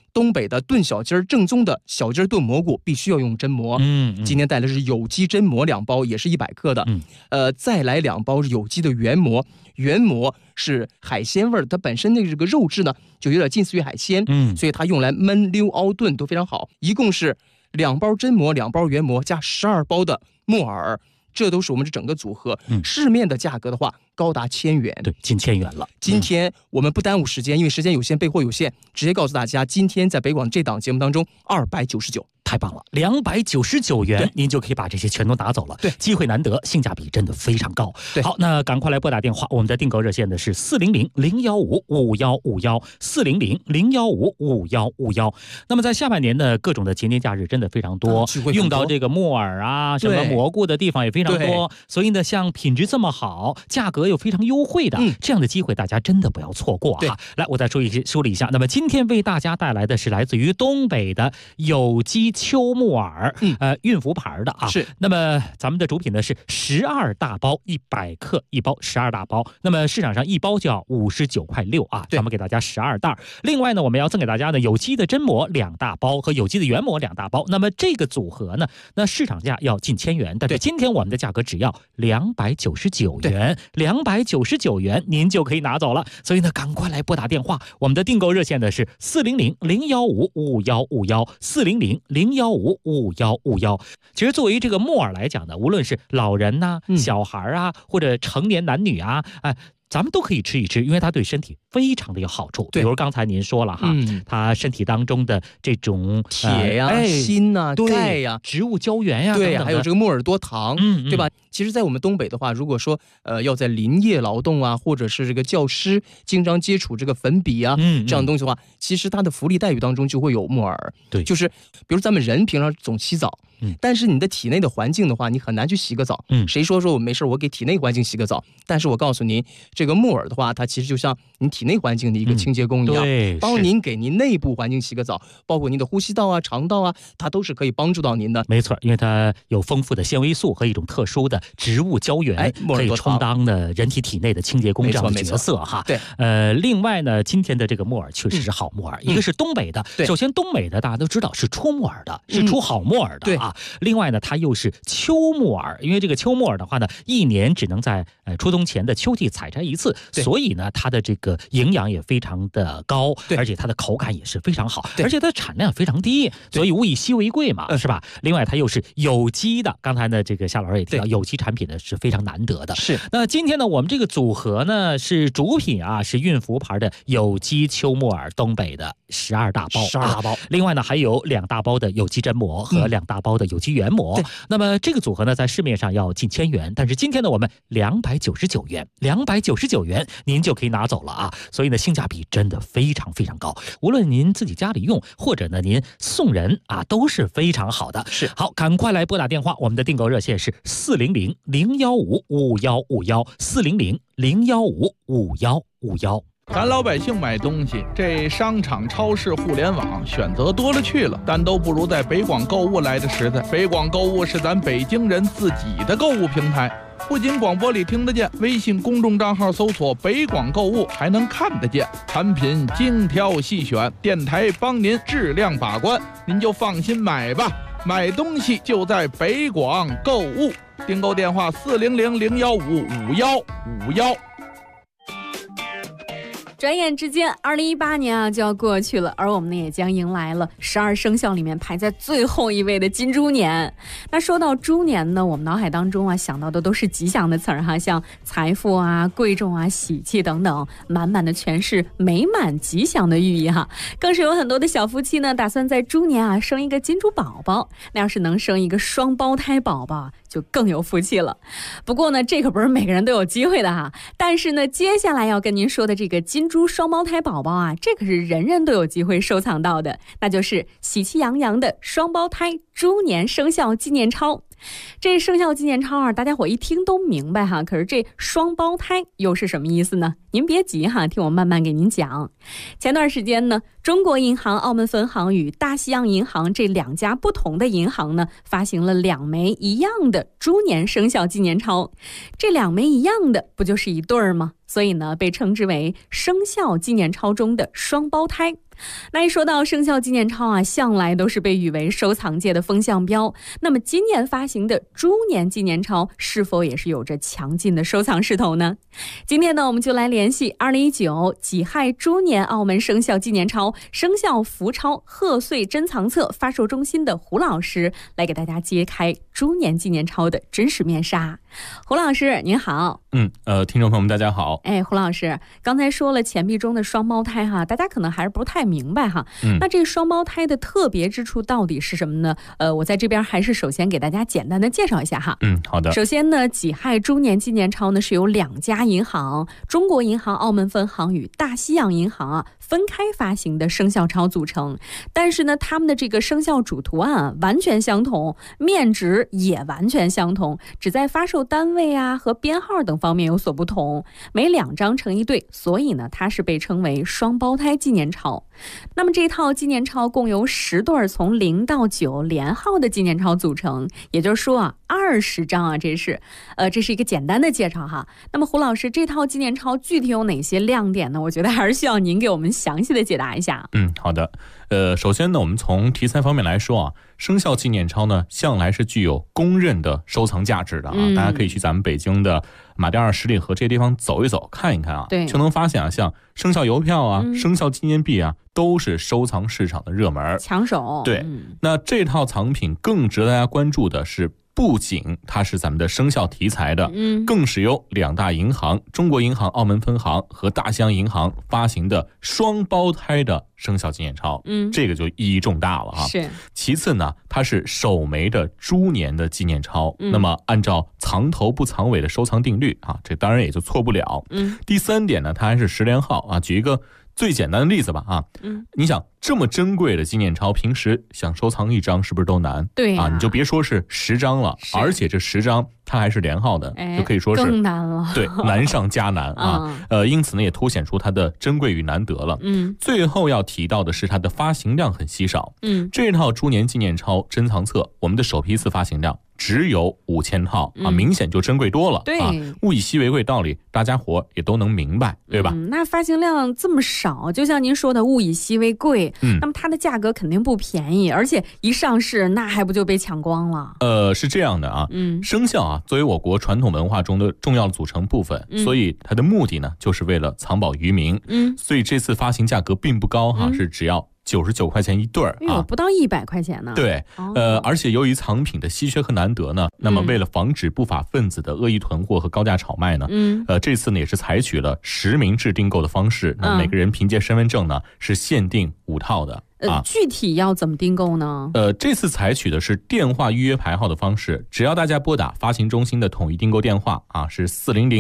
东北的炖小鸡儿正宗的小鸡儿炖蘑菇必须要用真蘑。今天带来的是有机真蘑2包，也是100克的。再来2包有机的原蘑，原蘑是海鲜味儿，它本身这个肉质呢就有点近似于海鲜，所以它用来焖、溜、熬、炖都非常好。一共是2包真蘑、2包原蘑加12包的木耳。这都是我们这整个组合，市面的价格的话高达1000元， 对，近1000元了。 今天我们不耽误时间，因为时间有限，备货有限，直接告诉大家，今天在北广这档节目当中299。 太棒了，299元您就可以把这些全都拿走了。 对， 机会难得，性价比真的非常高。 对， 好，那赶快来拨打电话，我们的订购热线的是400-015-5151，400-015-5151。那么在下半年的各种的节年假日真的非常多，用到这个木耳啊、什么蘑菇的地方也非常多，所以呢，像品质这么好、价格又非常优惠的这样的机会，大家真的不要错过哈。来，我再梳理一下。那么今天为大家带来的是来自于东北的有机秋木耳，运福牌的啊。 是。 那么咱们的主品呢是12大包，100克1包，12大包。那么市场上1包就要59.6块啊，咱们给大家12袋。另外呢，我们要赠给大家呢有机的真蘑2大包和有机的原蘑2大包。那么这个组合呢，那市场价要近1000元，但是今天我们的价格只要299元，299元您就可以拿走了。所以呢，赶快来拨打电话，我们的订购热线呢是400-015-5151，400-015-5151。其实作为这个木耳来讲呢，无论是老人呐、小孩啊，或者成年男女啊，咱们都可以吃一吃，因为它对身体非常的有好处。比如刚才您说了哈，它身体当中的这种铁呀、锌呐、钙呀、 植物胶原呀， 对，还有这个木耳多糖，对吧？其实，在我们东北的话，如果说要在林业劳动啊，或者是这个教师经常接触这个粉笔啊这样的东西的话，其实它的福利待遇当中就会有木耳。 对， 就是比如咱们人平常总洗澡。但是你的体内的环境的话，你很难去洗个澡。谁说我没事我给体内环境洗个澡？但是我告诉您，这个木耳的话，它其实就像您体内环境的一个清洁工一样，帮您给您内部环境洗个澡，包括您的呼吸道啊、肠道啊，它都是可以帮助到您的。 没错，因为它有丰富的纤维素和一种特殊的植物胶原，可以充当呢人体体内的清洁工这样的角色哈。 对， 另外呢，今天的这个木耳确实是好木耳，一个是东北的，首先东北的大家都知道是出木耳的，是出好木耳的啊。另外呢，它又是秋木耳，因为这个秋木耳的话呢，一年只能在初冬前的秋季采摘一次，所以呢，它的这个营养也非常的高，而且它的口感也是非常好，而且它的产量非常低，所以物以稀为贵嘛，是吧？另外它又是有机的，刚才呢这个夏老师也提到，有机产品呢是非常难得的。 是。 那今天呢，我们这个组合呢是主品啊，是运福牌的有机秋木耳，东北的12大包，12大包。另外呢，还有2大包的有机真蘑和2大包的有机原蘑。那么这个组合呢，在市面上要近1000元，但是今天呢，我们299元您就可以拿走了啊！所以呢，性价比真的非常非常高，无论您自己家里用，或者呢您送人啊，都是非常好的。 是。 好，赶快来拨打电话，我们的订购热线是400-015-5151，400-015-5151。 咱老百姓买东西，这商场、超市、互联网选择多了去了，但都不如在北广购物来的实在。北广购物是咱北京人自己的购物平台，不仅广播里听得见，微信公众账号搜索北广购物还能看得见，产品精挑细选，电台帮您质量把关，您就放心买吧。买东西就在北广购物，订购电话400-015-5151。 转眼之间2018年啊就要过去了，而我们呢也将迎来了12生肖里面排在最后一位的金猪年。那说到猪年呢，我们脑海当中啊想到的都是吉祥的词儿哈，像财富啊、贵重啊、喜气等等，满满的全是美满吉祥的寓意哈。更是有很多的小夫妻呢打算在猪年啊生一个金猪宝宝，那要是能生一个双胞胎宝宝就更有福气了。不过呢，这可不是每个人都有机会的哈。但是呢，接下来要跟您说的这个金猪双胞胎宝宝啊，这可是人人都有机会收藏到的，那就是喜气洋洋的双胞胎猪年生肖纪念钞。这生肖纪念钞啊，大家伙一听都明白哈，可是这双胞胎又是什么意思呢？您别急哈，听我慢慢给您讲。前段时间呢， 中国银行澳门分行与大西洋银行这2家不同的银行呢，发行了2枚一样的猪年生肖纪年钞。这2枚一样的，不就是一对儿吗？所以呢，被称之为生肖纪念钞中的双胞胎。那一说到生肖纪念钞啊，向来都是被誉为收藏界的风向标。那么今年发行的猪年纪念钞是否也是有着强劲的收藏势头呢？今天呢，我们就来联系2019己亥猪年澳门生肖纪念钞生肖福钞贺岁珍藏册发售中心的胡老师，来给大家揭开猪年纪念钞的真实面纱。胡老师您好。 听众朋友们大家好。 胡老师刚才说了钱币中的双胞胎哈，大家可能还是不太明白哈。那这双胞胎的特别之处到底是什么呢？我在这边还是首先给大家简单的介绍一下哈。 好的。 首先呢，己亥猪年纪念钞呢是由2家银行，中国银行澳门分行与大西洋银行啊分开发行的生肖钞组成。但是呢，他们的这个生肖主图案完全相同，面值也完全相同，只在发售单位啊和编号等方面有所不同，每2张成一对，所以呢，它是被称为双胞胎纪念钞。那么这套纪念钞共由10对从0到9连号的纪念钞组成，也就是说啊，20张啊，这是一个简单的介绍哈。那么胡老师，这套纪念钞具体有哪些亮点呢？我觉得还是需要您给我们详细的解答一下。 好的。首先呢，我们从题材方面来说啊，生肖纪念钞呢，向来是具有公认的收藏价值的啊。大家可以去咱们北京的马甸二十里河这些地方走一走，看一看啊，就能发现啊，像生肖邮票啊、生肖纪念币啊，都是收藏市场的热门抢手。 对，那这套藏品更值得大家关注的是，不仅它是咱们的生肖题材的，更是由2大银行，中国银行澳门分行和大西洋银行发行的双胞胎的生肖纪念钞。这个就意义重大了哈。 是。 其次呢，它是首枚的猪年的纪念钞，那么按照藏头不藏尾的收藏定律啊，这当然也就错不了。第3点呢，它还是10连号啊。举一个最简单的例子吧啊，你想这么珍贵的纪念钞，平时想收藏1张是不是都难？ 对啊，你就别说是10张了，而且这10张它还是连号的，就可以说是更难了。 对，难上加难啊。因此呢，也凸显出它的珍贵与难得了。最后要提到的是它的发行量很稀少。这套猪年纪念钞珍藏册，我们的首批次发行量只有5000套啊，明显就珍贵多了。 对啊，物以稀为贵道理，大家伙也都能明白，对吧？ 那发行量这么少，就像您说的物以稀为贵，那么它的价格肯定不便宜，而且一上市那还不就被抢光了？ 是这样的啊，生肖啊作为我国传统文化中的重要的组成部分，所以它的目的呢就是为了藏宝于民。所以这次发行价格并不高哈，是只要99块钱一对啊， 不到100块钱呢。 对，而且由于藏品的稀缺和难得呢，那么为了防止不法分子的恶意囤货和高价炒卖呢，这次呢也是采取了实名制订购的方式，那每个人凭借身份证呢是限定5套的。 具体要怎么订购呢？ 这次采取的是电话预约排号的方式，只要大家拨打发行中心的统一订购电话啊，是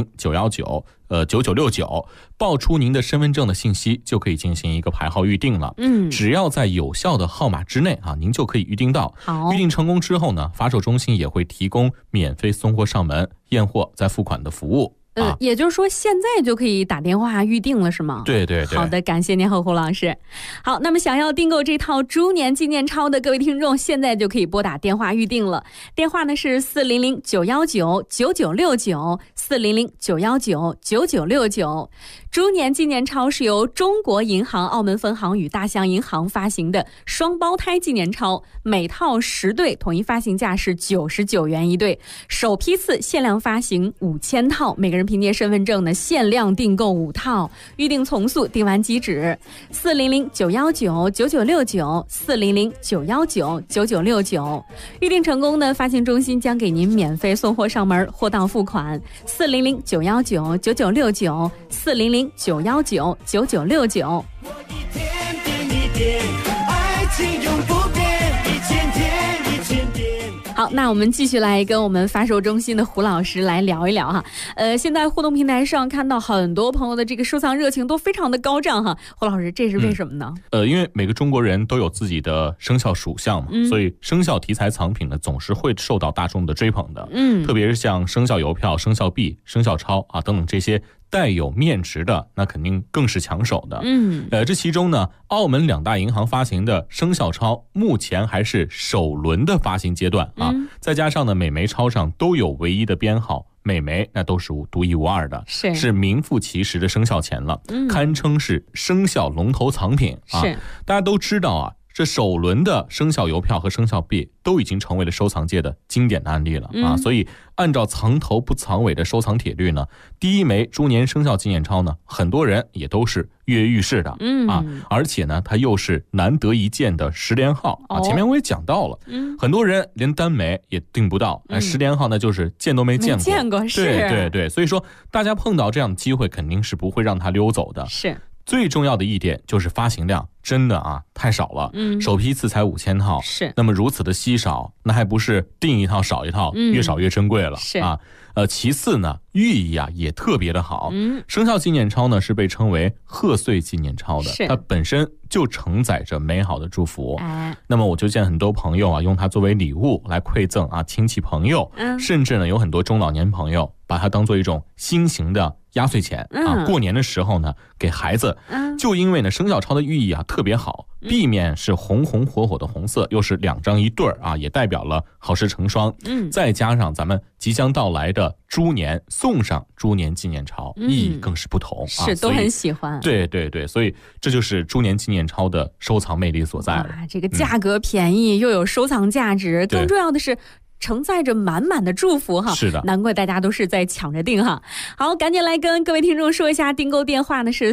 400-919-9969，报出您的身份证的信息，就可以进行一个排号预定了。只要在有效的号码之内啊，您就可以预定到。预定成功之后呢，发售中心也会提供免费送货上门、验货再付款的服务。 也就是说现在就可以打电话预定了是吗？ 对对对。 好的，感谢您胡老师。好，那么想要订购这套猪年纪念钞的各位听众，现在就可以拨打电话预定了。电话呢是400-919-9969，400-919-9969。猪年纪念钞是由中国银行澳门分行与大西洋银行发行的双胞胎纪念钞，每套10对，统一发行价是99元一对，首批次限量发行5000套，每个人凭借身份证呢限量订购5套，预定从速，订完即止。400-919-9969，400-919-9969，预定成功呢，发行中心将给您免费送货上门，货到付款。400-919-9969，400-919-9969。好，那我们继续来跟我们发售中心的胡老师来聊一聊哈。现在互动平台上看到很多朋友的这个收藏热情都非常的高涨哈。胡老师，这是为什么呢？ 因为每个中国人都有自己的生肖属相嘛，所以生肖题材藏品呢总是会受到大众的追捧的。特别是像生肖邮票、生肖币、生肖钞啊等等这些带有面值的，那肯定更是抢手的。这其中呢，澳门2大银行发行的生肖钞目前还是首轮的发行阶段啊，再加上呢，每枚钞上都有唯一的编号，每枚那都是独一无二的，是名副其实的生肖钱了，堪称是生肖龙头藏品啊。大家都知道啊，这首轮的生肖邮票和生肖币都已经成为了收藏界的经典的案例了啊，所以按照藏头不藏尾的收藏铁律呢，第一枚猪年生肖纪念钞呢，很多人也都是跃跃欲试的啊，而且呢，它又是难得一见的10连号啊。前面我也讲到了，很多人连单枚也订不到，10连号呢就是见都没见过，对，所以说大家碰到这样的机会，肯定是不会让它溜走的。最重要的一点就是发行量真的啊太少了，首批次才5000套，那么如此的稀少，那还不是订一套少一套，越少越珍贵了啊。其次呢，寓意啊也特别的好，生肖纪念钞呢是被称为贺岁纪念钞的，它本身就承载着美好的祝福。那么我就见很多朋友啊用它作为礼物来馈赠啊亲戚朋友，甚至呢有很多中老年朋友把它当做一种新型的压岁钱啊，过年的时候呢给孩子，就因为呢生肖钞的寓意啊特别好，壁面是红红火火的红色，又是2张一对啊，也代表了好事成双。再加上咱们即将到来的猪年，送上猪年纪念钞，意义更是不同啊， 都很喜欢。 对，所以这就是猪年纪念钞的收藏魅力所在了。 这个价格便宜，又有收藏价值，更重要的是承载着满满的祝福哈， 是的， 难怪大家都是在抢着订哈。好，赶紧来跟各位听众说一下，订购电话呢是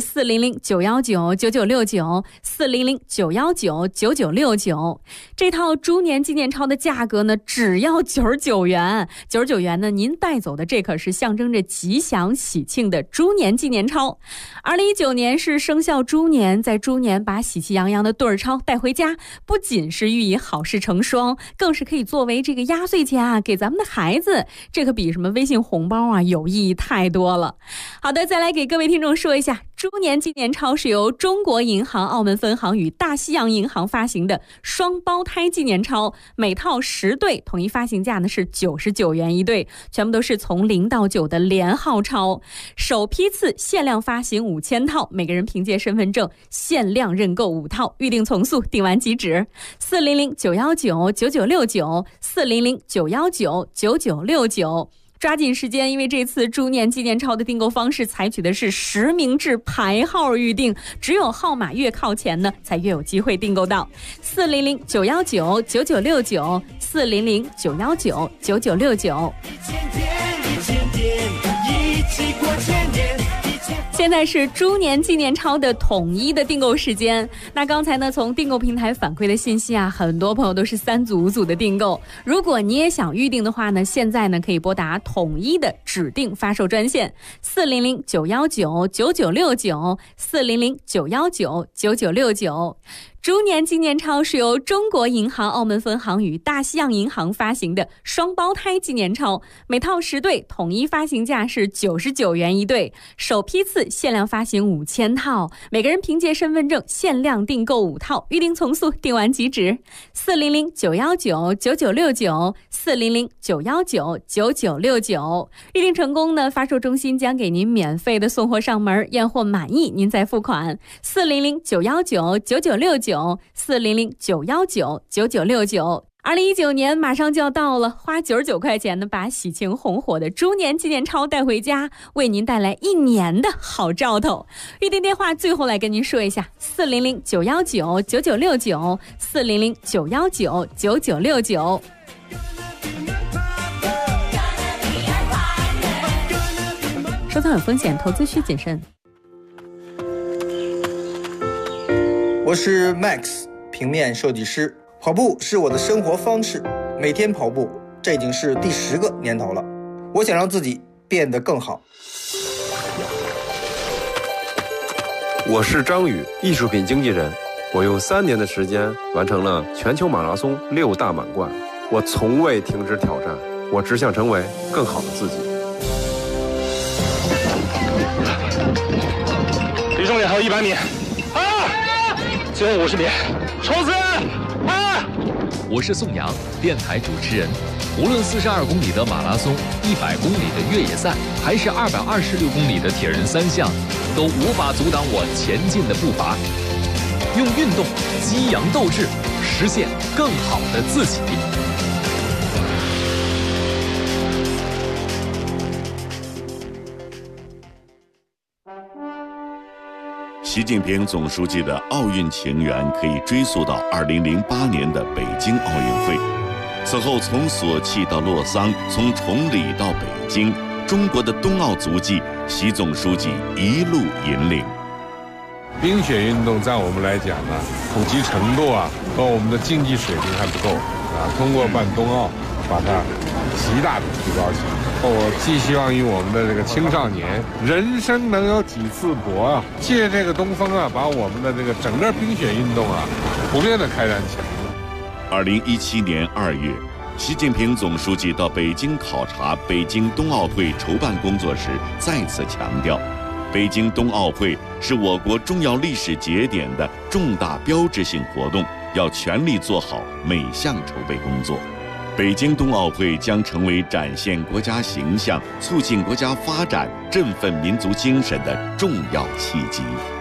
400-919-9969，400-919-9969。这套猪年纪念钞的价格呢，只要99元，99元呢，您带走的这可是象征着吉祥喜庆的猪年纪念钞。2019年是生肖猪年，在猪年把喜气洋洋的对儿钞带回家，不仅是寓意好事成双，更是可以作为这个压岁钱啊，给咱们的孩子，这可比什么微信红包啊有意义太多了。好的，再来给各位听众说一下，猪年纪念钞是由中国银行澳门分行与大西洋银行发行的双胞胎纪念钞，每套10对，统一发行价呢是99元一对，全部都是从0到9的连号钞，首批次限量发行5000套，每个人凭借身份证限量认购5套，预订从速，订完即止。400-919-9969，400-919-9969，抓紧时间，因为这次猪年纪念钞的订购方式采取的是实名制排号预订，只有号码越靠前呢，才越有机会订购到。400-919-9969，400-919-9969。现在是猪年纪念钞的统一的订购时间。那刚才呢，从订购平台反馈的信息啊，很多朋友都是3组5组的订购。如果你也想预订的话呢，现在呢可以拨打统一的指定发售专线400-919-9969，400-919-9969。猪年纪念钞是由中国银行澳门分行与大西洋银行发行的双胞胎纪念钞，每套10对，统一发行价是99元一对，首批次限量发行5000套，每个人凭借身份证限量订购5套，预订从速，订完即止。400-919-9969，400-919-9969。预订成功呢，发售中心将给您免费的送货上门，验货满意您再付款。400-919-9969，400-919-9969。2019年马上就要到了，花99块钱呢，把喜庆红火的猪年纪念钞带回家，为您带来1年的好兆头。预订电话最后来跟您说一下：400-919-9969，400-919-9969。收藏有风险，投资需谨慎。 我是 Max， 平面设计师。跑步是我的生活方式，每天跑步，这已经是第10个年头了。我想让自己变得更好。 我是张宇，艺术品经纪人。我用3年的时间完成了全球马拉松6大满贯。我从未停止挑战，我只想成为更好的自己。 离终点还有100米，最后50米，冲刺！ 我是宋阳，电台主持人。 无论42公里的马拉松、100公里的越野赛，还是226公里的铁人三项，都无法阻挡我前进的步伐。用运动激扬斗志，实现更好的自己。 习近平总书记的奥运情缘可以追溯到2008年的北京奥运会。此后，从索契到洛桑，从崇礼到北京，中国的冬奥足迹，习总书记一路引领。 冰雪运动在我们来讲呢，普及程度和我们的竞技水平还不够通过办冬奥，把它极大的提高起来。我寄希望于我们的这个青少年，人生能有几次搏借这个东风把我们的这个整个冰雪运动普遍的开展起来。 2017年2月，习近平总书记到北京考察北京冬奥会筹办工作时，再次强调，北京冬奥会是我国重要历史节点的重大标志性活动，要全力做好每项筹备工作。北京冬奥会将成为展现国家形象、促进国家发展、振奋民族精神的重要契机。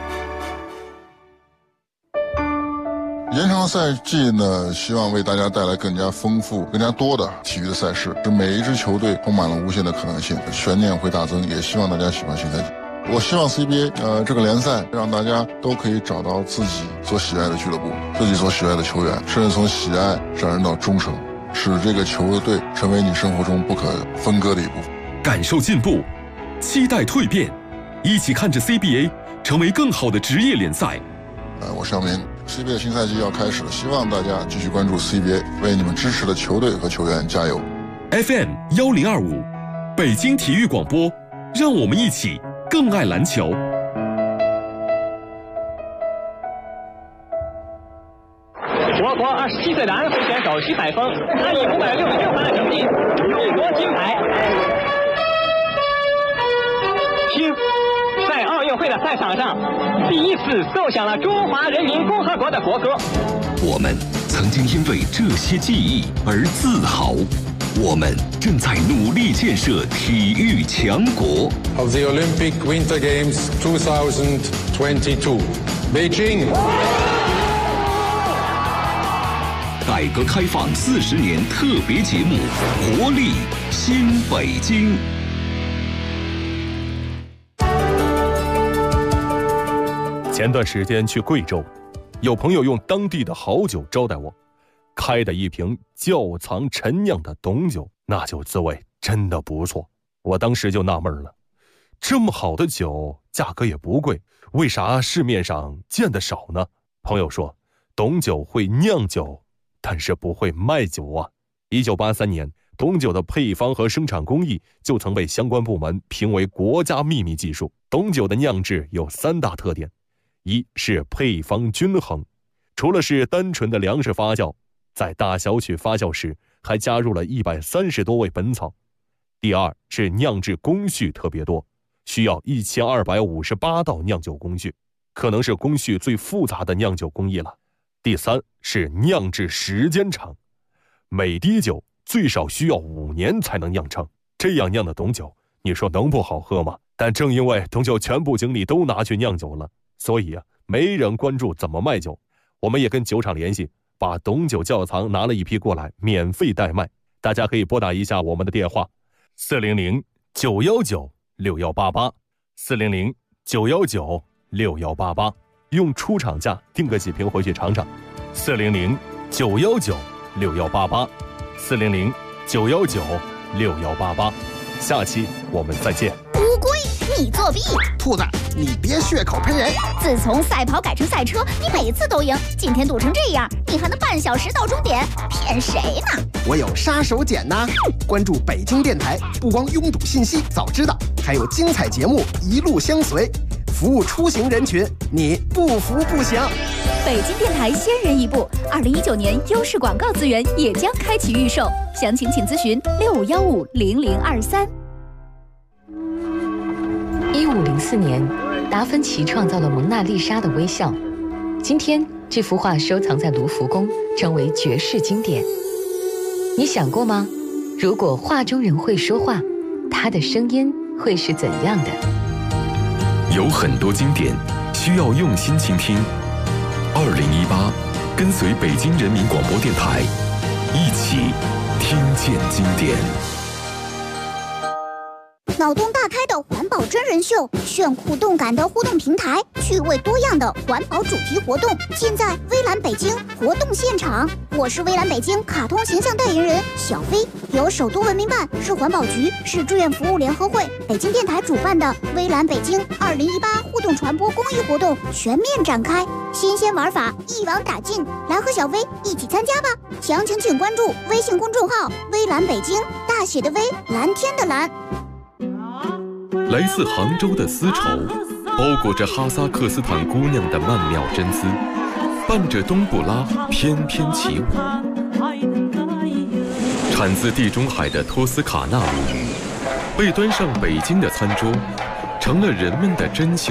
延长赛季呢，希望为大家带来更加丰富、更加多的体育的赛事，使每一支球队充满了无限的可能性，悬念会大增。也希望大家喜欢新赛季。我希望 CBA 这个联赛让大家都可以找到自己所喜爱的俱乐部、自己所喜爱的球员，甚至从喜爱上升到忠诚，使这个球队成为你生活中不可分割的一部分。 感受进步，期待蜕变，一起看着 CBA 成为更好的职业联赛。 我声明 CBA 新赛季要开始了，希望大家继续关注 CBA， 为你们支持的球队和球员加油。 FM 1025，北京体育广播，让我们一起更爱篮球。 我国27岁的安徽选手徐载峰，他以566分的成绩勇夺金牌。在奥运会的赛场上，第一次奏响了中华人民共和国的国歌。 我们曾经因为这些记忆而自豪，我们正在努力建设体育强国。 Of the Olympic Winter Games 2022, Beijing。 改革开放40年特别节目《活力新北京》。 前段时间去贵州，有朋友用当地的好酒招待我，开的一瓶窖藏陈酿的董酒，那酒滋味真的不错。我当时就纳闷了，这么好的酒，价格也不贵，为啥市面上见得少呢？朋友说，董酒会酿酒，但是不会卖酒啊。1983年，董酒的配方和生产工艺就曾被相关部门评为国家秘密技术。董酒的酿制有3大特点：一是配方均衡，除了是单纯的粮食发酵，在大小曲发酵时还加入了130多味本草。第二是酿制工序特别多，需要1258道酿酒工序，可能是工序最复杂的酿酒工艺了。第三是酿制时间长，每滴酒最少需要5年才能酿成。这样酿的董酒，你说能不好喝吗？但正因为董酒全部精力都拿去酿酒了，所以没人关注怎么卖酒。我们也跟酒厂联系，把董酒窖藏拿了一批过来，免费代卖。大家可以拨打一下我们的电话，400-919-6188，400-919-6188，用出厂价订个几瓶回去尝尝。400-919-6188，400-919-6188。下期我们再见。 乌龟，你作弊！ 兔子，你别血口喷人！ 自从赛跑改成赛车，你每次都赢，今天赌成这样，你还能半小时到终点，骗谁呢？ 我有杀手锏呐！关注北京电台，不光拥堵信息早知道，还有精彩节目一路相随，服务出行人群，你不服不行。 北京电台先人一步，2019年优势广告资源也将开启预售，详情请咨询65150023。 1504年，达芬奇创造了蒙娜丽莎的微笑。今天，这幅画收藏在卢浮宫，成为绝世经典。你想过吗？ 如果画中人会说话，他的声音会是怎样的？ 有很多经典需要用心倾听。2018，跟随北京人民广播电台，一起听见经典。 脑洞大开的环保真人秀，炫酷动感的互动平台，趣味多样的环保主题活动，尽在微蓝北京活动现场。我是微蓝北京卡通形象代言人小飞，由首都文明办、市环保局、市志愿服务联合会、北京电台主办的微蓝北京2018互动传播公益活动全面展开，新鲜玩法一网打尽，来和小飞一起参加吧！详情请关注微信公众号“微蓝北京”，大写的微，蓝天的蓝。 来自杭州的丝绸，包裹着哈萨克斯坦姑娘的曼妙真姿，伴着冬不拉翩翩起舞。产自地中海的托斯卡纳鲈鱼，被端上北京的餐桌，成了人们的珍馐